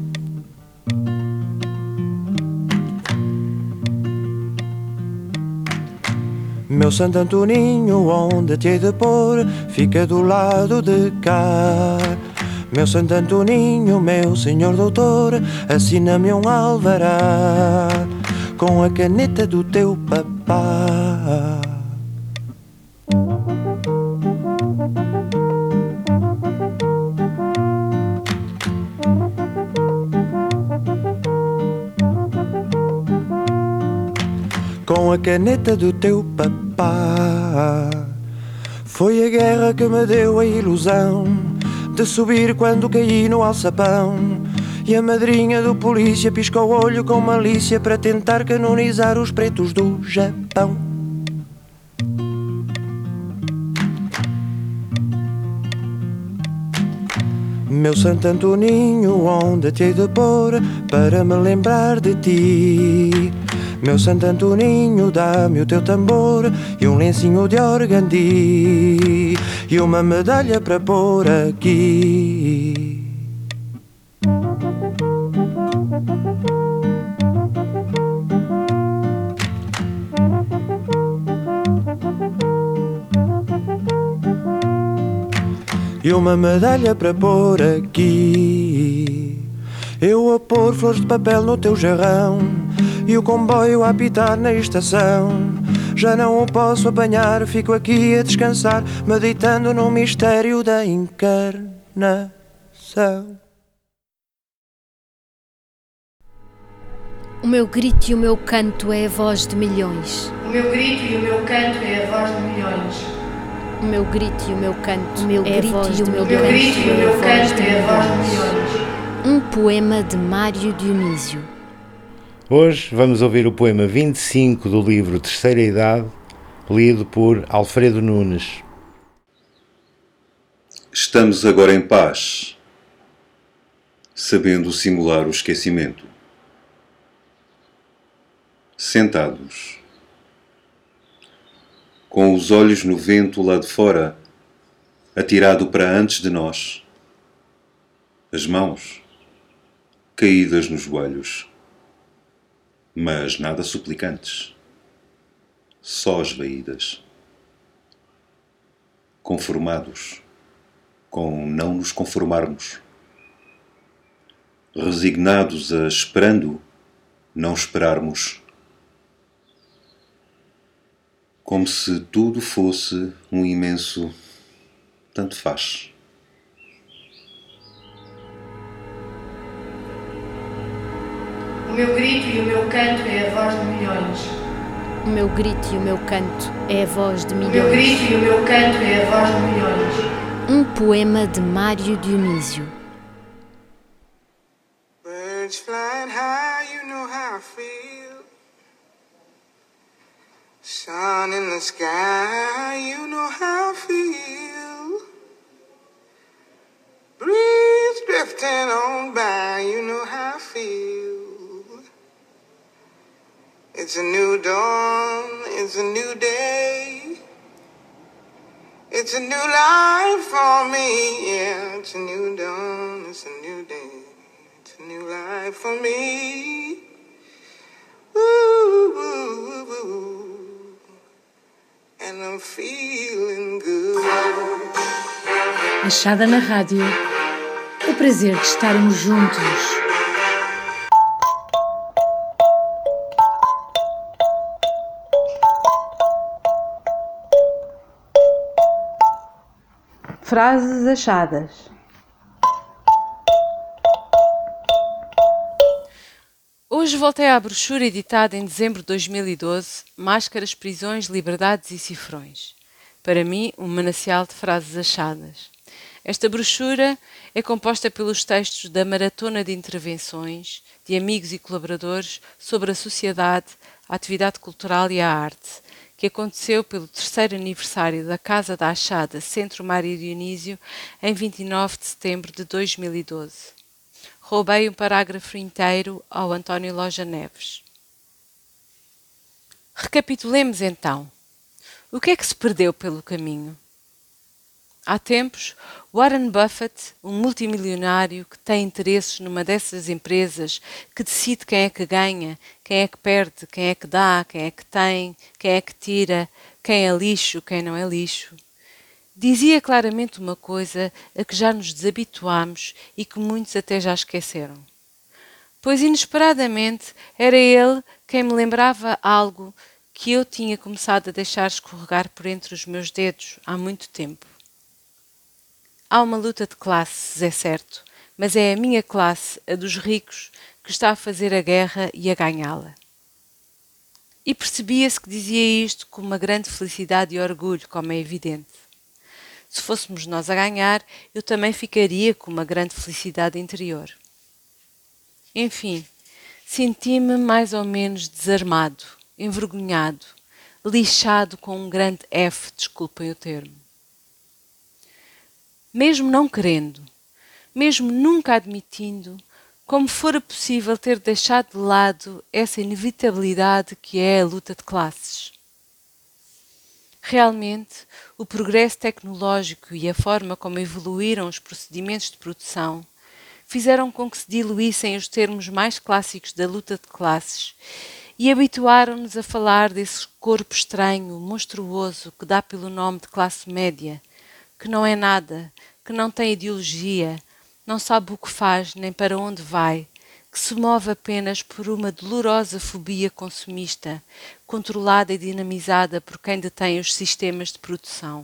Meu Santo Antoninho, onde te hei de pôr? Fica do lado de cá. Meu Santo Antoninho, meu senhor doutor, assina-me um alvará com a caneta do teu papá. Com a caneta do teu papá. Foi a guerra que me deu a ilusão de subir quando caí no alçapão. E a madrinha do polícia piscou o olho com malícia para tentar canonizar os pretos do Japão. Meu Santo Antoninho, onde te hei de pôr para me lembrar de ti? Meu Santo Antoninho, dá-me o teu tambor e um lencinho de organdi e uma medalha para pôr aqui. E uma medalha para pôr aqui. Eu a pôr flores de papel no teu jarrão e o comboio a apitar na estação. Já não o posso apanhar, fico aqui a descansar, meditando no mistério da encarnação. O meu grito e o meu canto é a voz de milhões. O meu grito e o meu canto é a voz de milhões. O meu grito e o meu canto O meu é a grito voz e o de meu milhões. grito e o meu canto é a voz de milhões. Um poema de Mário Dionísio. Hoje vamos ouvir o poema vinte e cinco do livro Terceira Idade, lido por Alfredo Nunes. Estamos agora em paz, sabendo simular o esquecimento. Sentados, com os olhos no vento lá de fora, atirado para antes de nós, as mãos caídas nos joelhos, mas nada suplicantes, só esvaídas, conformados com não nos conformarmos, resignados a esperando não esperarmos, como se tudo fosse um imenso tanto faz. O meu grito e o meu canto é a voz de milhões. O meu grito e o meu canto é a voz de O milhões. meu grito e o meu canto é a voz de milhões. Um poema de Mário Dionísio. Birds flying high, you know how I feel. Sun in the sky, you know how I feel. Breeze drifting on by, you know how I feel. It's a new dawn, it's a new day. It's a new life for me, yeah. It's a new dawn, it's a new day. It's a new life for me. Ooh, ooh, ooh, ooh. And I'm feeling good. Achada na rádio. O prazer de estarmos juntos. Frases achadas. Hoje voltei à brochura editada em dezembro de dois mil e doze, Máscaras, Prisões, Liberdades e Cifrões. Para mim, um manancial de frases achadas. Esta brochura é composta pelos textos da maratona de intervenções de amigos e colaboradores sobre a sociedade, a atividade cultural e a arte, que aconteceu pelo terceiro aniversário da Casa da Achada Centro Mário Dionísio em vinte e nove de setembro de dois mil e doze. Roubei um parágrafo inteiro ao António Loja Neves. Recapitulemos então. O que é que se perdeu pelo caminho? Há tempos, Warren Buffett, um multimilionário que tem interesses numa dessas empresas que decide quem é que ganha, quem é que perde, quem é que dá, quem é que tem, quem é que tira, quem é lixo, quem não é lixo, dizia claramente uma coisa a que já nos desabituámos e que muitos até já esqueceram. Pois inesperadamente era ele quem me lembrava algo que eu tinha começado a deixar escorregar por entre os meus dedos há muito tempo. Há uma luta de classes, é certo, mas é a minha classe, a dos ricos, que está a fazer a guerra e a ganhá-la. E percebia-se que dizia isto com uma grande felicidade e orgulho, como é evidente. Se fôssemos nós a ganhar, eu também ficaria com uma grande felicidade interior. Enfim, senti-me mais ou menos desarmado, envergonhado, lixado com um grande F, desculpem o termo. Mesmo não querendo, mesmo nunca admitindo, como fora possível ter deixado de lado essa inevitabilidade que é a luta de classes. Realmente, o progresso tecnológico e a forma como evoluíram os procedimentos de produção fizeram com que se diluíssem os termos mais clássicos da luta de classes e habituaram-nos a falar desse corpo estranho, monstruoso, que dá pelo nome de classe média, que não é nada, que não tem ideologia, não sabe o que faz nem para onde vai, que se move apenas por uma dolorosa fobia consumista, controlada e dinamizada por quem detém os sistemas de produção.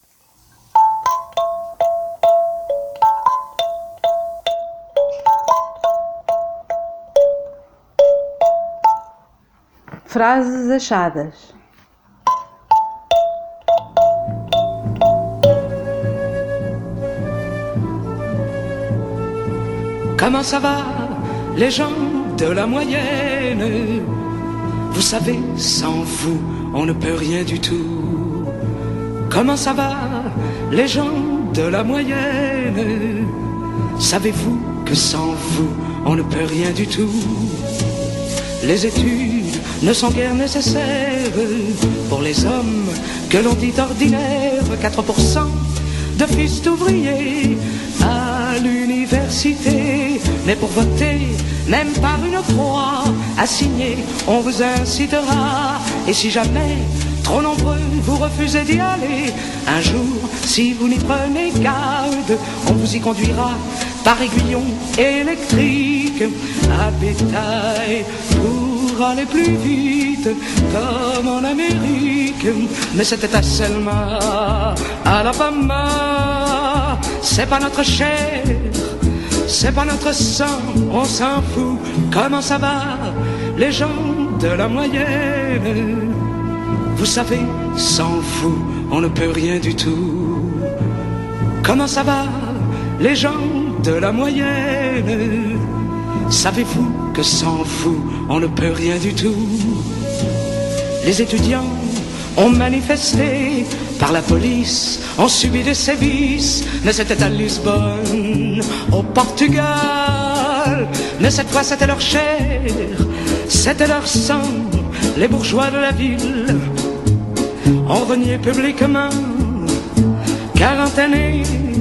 Frases achadas. Comment ça va, les gens de la moyenne? Vous savez, sans vous, on ne peut rien du tout. Comment ça va, les gens de la moyenne? Savez-vous que sans vous, on ne peut rien du tout? Les études ne sont guère nécessaires pour les hommes que l'on dit ordinaires. quatre pour cent de fils d'ouvriers à l'université. Mais pour voter, même par une croix assignée, on vous incitera. Et si jamais, trop nombreux, vous refusez d'y aller, un jour, si vous n'y prenez garde, on vous y conduira par aiguillon électrique à bétail pour aller plus vite comme en Amérique. Mais c'était à Selma, Alabama, c'est pas notre chair, c'est pas notre sang, on s'en fout. Comment ça va, les gens de la moyenne? Vous savez, sans vous, on ne peut rien du tout. Comment ça va, les gens de la moyenne? Savez-vous que sans vous, on ne peut rien du tout? Les étudiants ont manifesté, par la police, ont subi des sévices. Mais c'était à Lisbonne, au Portugal. Mais cette fois c'était leur chair, c'était leur sang. Les bourgeois de la ville ont renié publiquement quarante années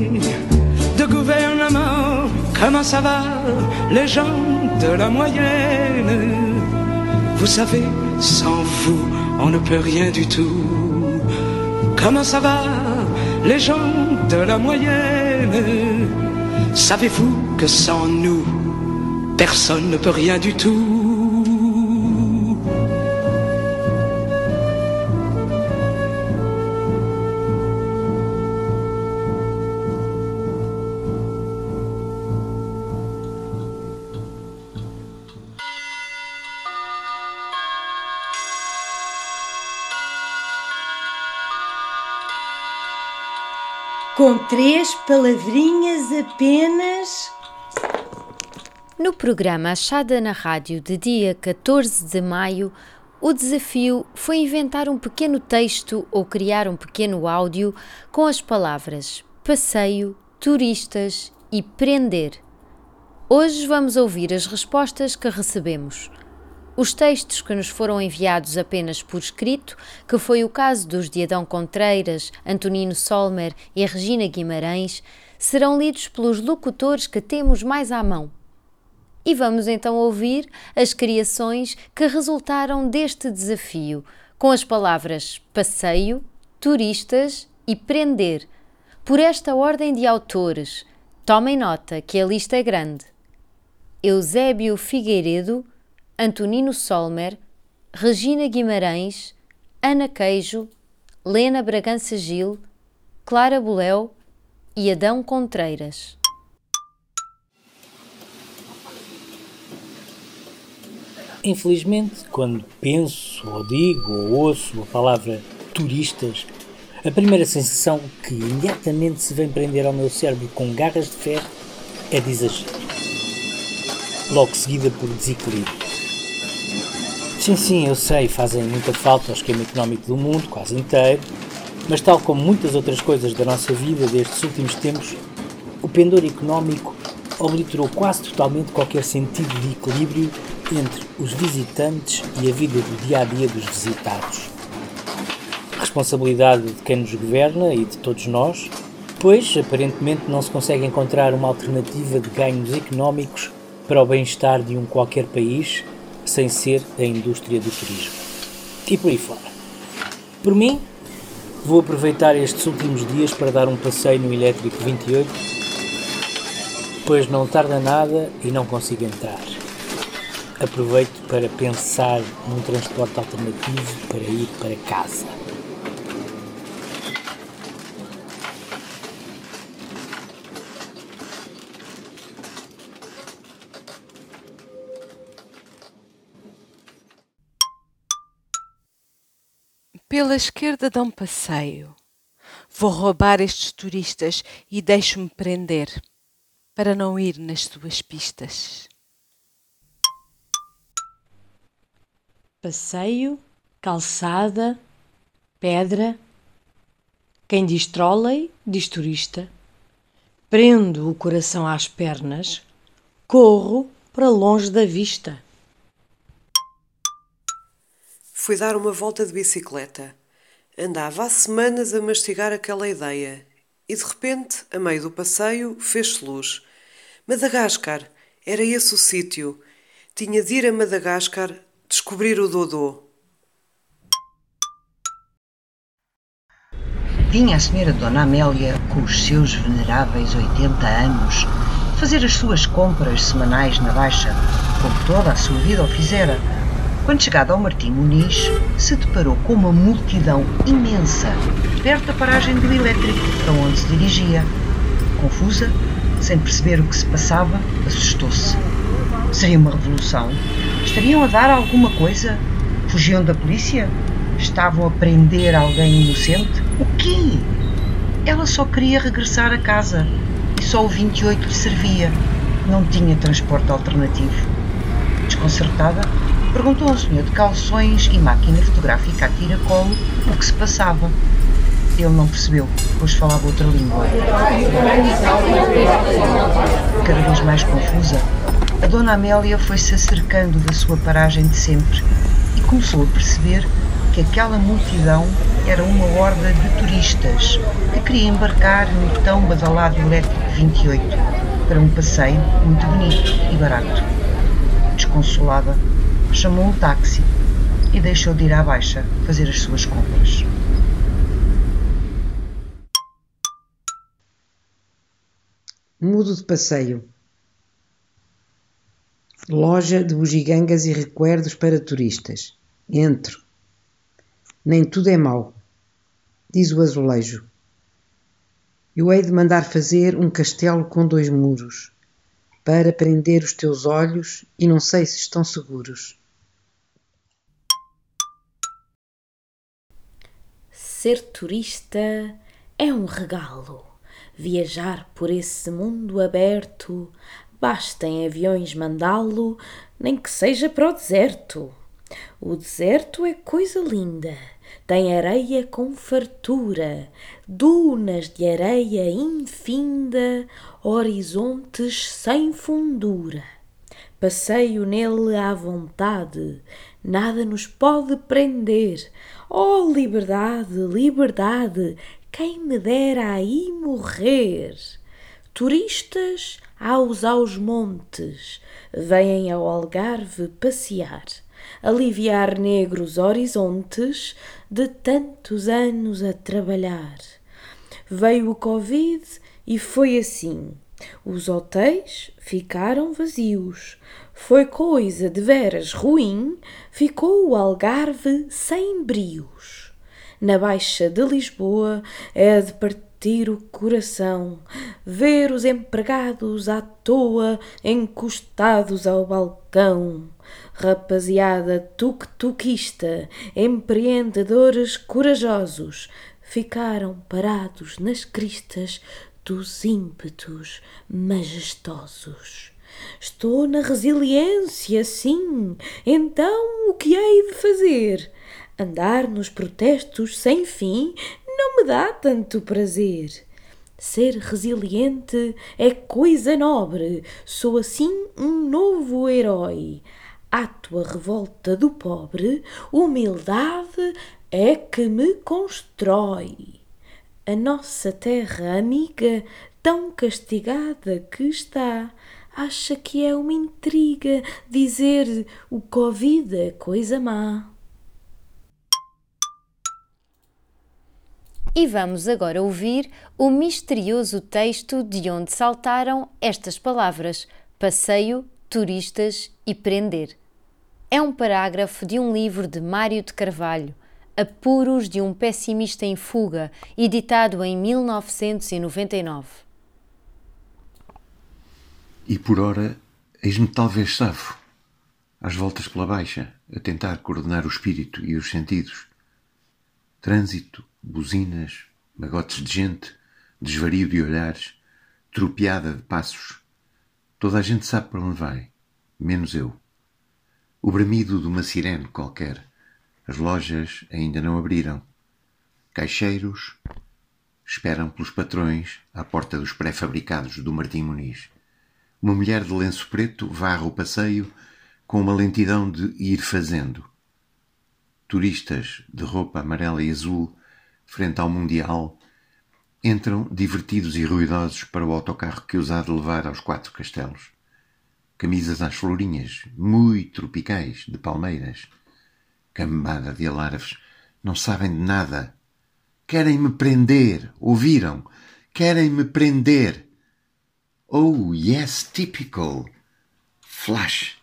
de gouvernement. Comment ça va, les gens de la moyenne? Vous savez, sans vous, on ne peut rien du tout. Comment ça va, les gens de la moyenne? Savez-vous que sans nous, personne ne peut rien du tout? Com três palavrinhas apenas. No programa Achada na Rádio de dia catorze de maio, O desafio foi inventar um pequeno texto ou criar um pequeno áudio com as palavras passeio, turistas e prender. Hoje vamos ouvir as respostas que recebemos. Os textos que nos foram enviados apenas por escrito, que foi o caso dos de Adão Contreiras, Antonino Solmer e Regina Guimarães, serão lidos pelos locutores que temos mais à mão. E vamos então ouvir as criações que resultaram deste desafio, com as palavras passeio, turistas e prender, por esta ordem de autores. Tomem nota que a lista é grande. Eusébio Figueiredo, Antonino Solmer, Regina Guimarães, Ana Queijo, Lena Bragança Gil, Clara Boléu e Adão Contreiras. Infelizmente, quando penso, ou digo, ou ouço a palavra turistas, a primeira sensação que imediatamente se vem prender ao meu cérebro com garras de ferro é de exagero, logo seguida por desequilíbrio. Sim, sim, eu sei, fazem muita falta ao esquema económico do mundo, quase inteiro, mas tal como muitas outras coisas da nossa vida destes últimos tempos, o pendor económico obliterou quase totalmente qualquer sentido de equilíbrio entre os visitantes e a vida do dia-a-dia dos visitados. Responsabilidade de quem nos governa e de todos nós, pois aparentemente não se consegue encontrar uma alternativa de ganhos económicos para o bem-estar de um qualquer país sem ser a indústria do turismo. E por aí fora. Por mim, vou aproveitar estes últimos dias para dar um passeio no Elétrico vinte e oito, pois não tarda nada e não consigo entrar. Aproveito para pensar num transporte alternativo para ir para casa. Pela esquerda dão passeio. Vou roubar estes turistas e deixo-me prender, para não ir nas suas pistas. Passeio, calçada, pedra. Quem diz trolley, diz turista. Prendo o coração às pernas, corro para longe da vista. Fui dar uma volta de bicicleta. Andava há semanas a mastigar aquela ideia e, de repente, a meio do passeio, fez-se luz. Madagascar, era esse o sítio. Tinha de ir a Madagascar descobrir o Dodô. Vinha a senhora Dona Amélia, com os seus veneráveis oitenta anos, fazer as suas compras semanais na Baixa, como toda a sua vida o fizera. Quando chegada ao Martim Muniz, se deparou com uma multidão imensa, perto da paragem do Elétrico, para onde se dirigia. Confusa, sem perceber o que se passava, assustou-se. Seria uma revolução? Estariam a dar alguma coisa? Fugiam da polícia? Estavam a prender alguém inocente? O quê? Ela só queria regressar a casa e só o vinte e oito lhe servia. Não tinha transporte alternativo. Desconcertada, perguntou ao senhor de calções e máquina fotográfica a tiracolo o que se passava. Ele não percebeu, pois falava outra língua. Cada vez mais confusa, a Dona Amélia foi-se acercando da sua paragem de sempre e começou a perceber que aquela multidão era uma horda de turistas que queria embarcar no tão badalado Elétrico vinte e oito para um passeio muito bonito e barato. Desconsolada, chamou um táxi e deixou de ir à Baixa fazer as suas compras. Mudo de passeio. Loja de bugigangas e recuerdos para turistas. Entro. Nem tudo é mau, diz o azulejo. Eu hei de mandar fazer um castelo com dois muros, para prender os teus olhos e não sei se estão seguros. Ser turista é um regalo. Viajar por esse mundo aberto, basta em aviões mandá-lo, nem que seja para o deserto. O deserto é coisa linda, tem areia com fartura, dunas de areia infinda, horizontes sem fundura. Passeio nele à vontade, nada nos pode prender. Oh, liberdade, liberdade, quem me dera aí morrer. Turistas aos aos montes, vêm ao Algarve passear, aliviar negros horizontes de tantos anos a trabalhar. Veio o Covid e foi assim. Os hotéis ficaram vazios. Foi coisa de veras ruim, ficou o Algarve sem brios. Na Baixa de Lisboa é de partir o coração ver os empregados à toa encostados ao balcão. Rapaziada tuk-tukista, empreendedores corajosos, ficaram parados nas cristas dos ímpetos majestosos. Estou na resiliência, sim, então o que hei de fazer? Andar nos protestos sem fim não me dá tanto prazer. Ser resiliente é coisa nobre, sou assim um novo herói. Ato a revolta do pobre, humildade é que me constrói. A nossa terra amiga, tão castigada que está, acha que é uma intriga dizer o Covid é coisa má. E vamos agora ouvir o misterioso texto de onde saltaram estas palavras: passeio, turistas e prender. É um parágrafo de um livro de Mário de Carvalho, Apuros de um pessimista em fuga, editado em mil novecentos e noventa e nove. E por ora, eis-me talvez safo, às voltas pela baixa, a tentar coordenar o espírito e os sentidos. Trânsito, buzinas, magotes de gente, desvario de olhares, tropeada de passos. Toda a gente sabe para onde vai, menos eu. O bramido de uma sirene qualquer. As lojas ainda não abriram. Caixeiros esperam pelos patrões à porta dos pré-fabricados do Martim Muniz. Uma mulher de lenço preto varre o passeio com uma lentidão de ir fazendo. Turistas de roupa amarela e azul, frente ao Mundial, entram divertidos e ruidosos para o autocarro que os há de levar aos Quatro Castelos. Camisas às florinhas, muito tropicais, de palmeiras. Cambada de alárves, não sabem de nada. Querem-me prender, ouviram? Querem-me prender. Oh, yes, typical. Flash.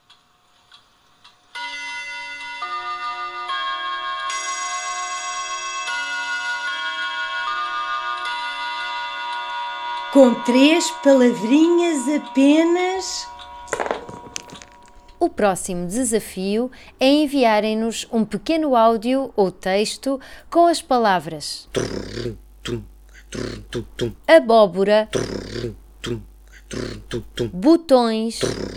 Com três palavrinhas apenas. O próximo desafio é enviarem-nos um pequeno áudio ou texto com as palavras abóbora, botões,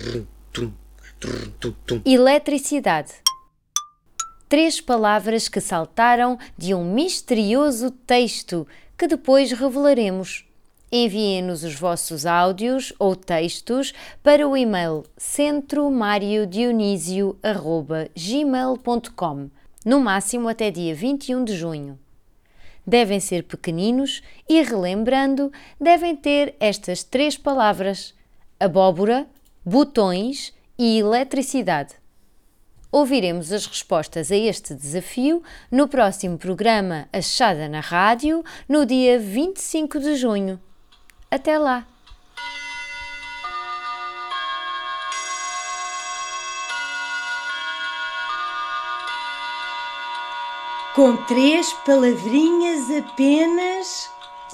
eletricidade. Três palavras que saltaram de um misterioso texto que depois revelaremos. Enviem-nos os vossos áudios ou textos para o e-mail centro mario dionisio arroba gmail ponto com, no máximo até dia vinte e um de junho. Devem ser pequeninos e, relembrando, devem ter estas três palavras: abóbora, botões e eletricidade. Ouviremos as respostas a este desafio no próximo programa Achada na Rádio, no dia vinte e cinco de junho. Até lá! Com três palavrinhas apenas.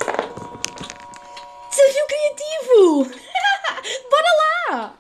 Desafio criativo! Bora lá!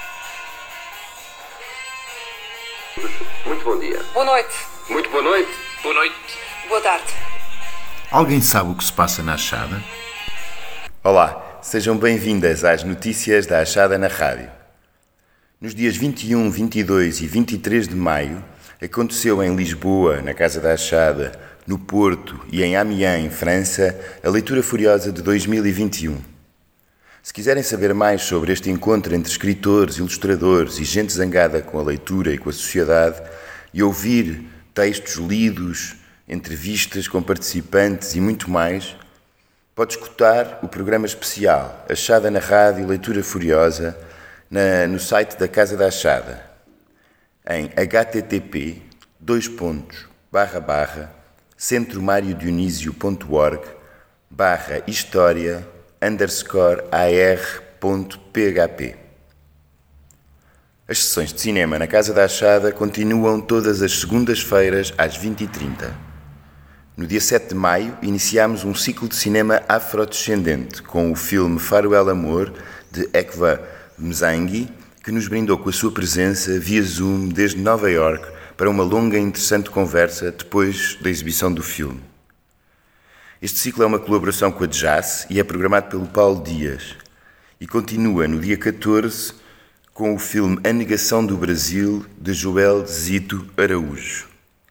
Muito bom dia. Boa noite. Muito boa noite. Boa noite. Boa tarde. Alguém sabe o que se passa na Achada? Olá, sejam bem-vindas às notícias da Achada na Rádio. Nos dias vinte e um, vinte e dois e vinte e três de maio, aconteceu em Lisboa, na Casa da Achada, no Porto e em Amiens, em França, a Leitura Furiosa de dois mil e vinte e um. Se quiserem saber mais sobre este encontro entre escritores, ilustradores e gente zangada com a leitura e com a sociedade, e ouvir textos lidos, entrevistas com participantes e muito mais, pode escutar o programa especial Achada na Rádio Leitura Furiosa na, no site da Casa da Achada, em http dois pontos barra barra centromáriodionísio.org barra história underscore ar.php. As sessões de cinema na Casa da Achada continuam todas as segundas-feiras às vinte e trinta. No dia sete de maio, iniciámos um ciclo de cinema afrodescendente com o filme Faroel Amor, de Ekva Mzangi, que nos brindou com a sua presença via Zoom desde Nova York para uma longa e interessante conversa depois da exibição do filme. Este ciclo é uma colaboração com a Jazz e é programado pelo Paulo Dias e continua no dia catorze com o filme A Negação do Brasil, de Joel Zito Araújo.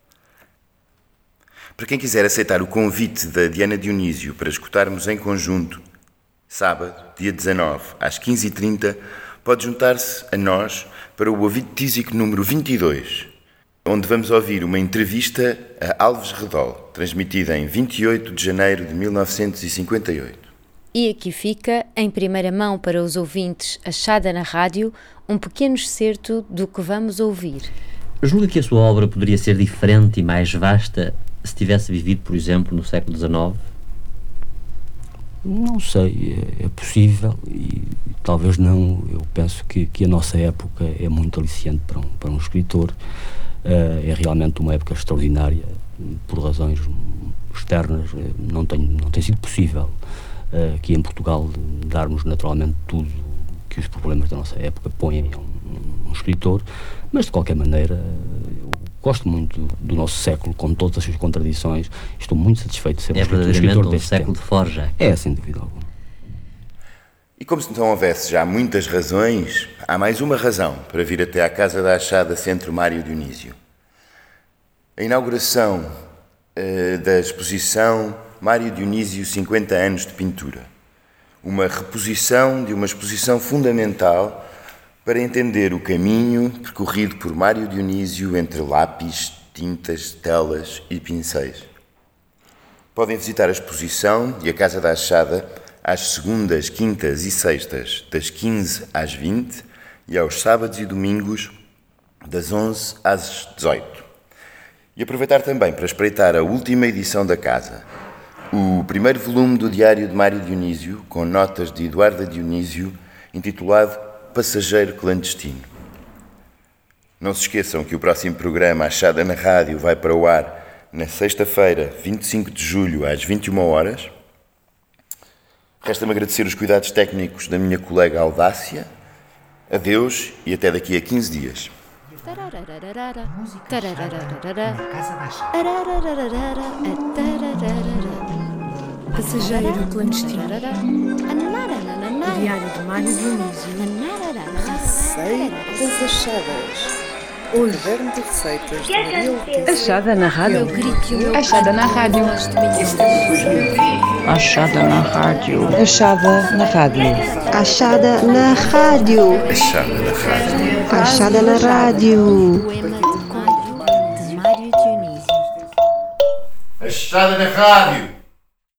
Para quem quiser aceitar o convite da Diana Dionísio para escutarmos em conjunto, sábado, dia dezanove, às quinze e trinta, pode juntar-se a nós para o Ouvido Tísico número vinte e dois, onde vamos ouvir uma entrevista a Alves Redol, transmitida em vinte e oito de janeiro de mil novecentos e cinquenta e oito. E aqui fica, em primeira mão para os ouvintes Achada na Rádio, um pequeno excerto do que vamos ouvir. Julga que a sua obra poderia ser diferente e mais vasta se tivesse vivido, por exemplo, no século dezenove? Não sei, é, é possível e talvez não. Eu penso que, que a nossa época é muito aliciante para um, para um escritor. Uh, é realmente uma época extraordinária, por razões externas. Não tem, não tem sido possível uh, aqui em Portugal darmos naturalmente tudo que os problemas da nossa época põem a um, um escritor, mas de qualquer maneira eu gosto muito do, do nosso século, com todas as suas contradições. Estou muito satisfeito de ser um é escritor, escritor um deste século tempo. De forja. É, sem dúvida alguma. E como se não houvesse já muitas razões, há mais uma razão para vir até à Casa da Achada Centro Mário Dionísio. A inauguração uh, da exposição Mário Dionísio cinquenta anos de pintura. Uma reposição de uma exposição fundamental para entender o caminho percorrido por Mário Dionísio entre lápis, tintas, telas e pincéis. Podem visitar a exposição e a Casa da Achada às segundas, quintas e sextas, das quinze às vinte, e aos sábados e domingos, das onze às dezoito. E aproveitar também para espreitar a última edição da casa, o primeiro volume do Diário de Mário Dionísio, com notas de Eduarda Dionísio, intitulado Passageiro Clandestino. Não se esqueçam que o próximo programa Achada na Rádio vai para o ar na sexta-feira, vinte e cinco de julho, às vinte e uma horas. Resta-me agradecer os cuidados técnicos da minha colega Audácia. Adeus e até daqui a quinze dias. Passageiro Clandestino. Diário de Mário Dionísio. Receitas achadas. O caderno de receitas de Maria Letícia. Achada na rádio. Achada na rádio. Achada na rádio. Achada na rádio. Achada na rádio. Achada na Rádio. Achada na rádio. Poema de Mário Dionísio. Achada na Rádio.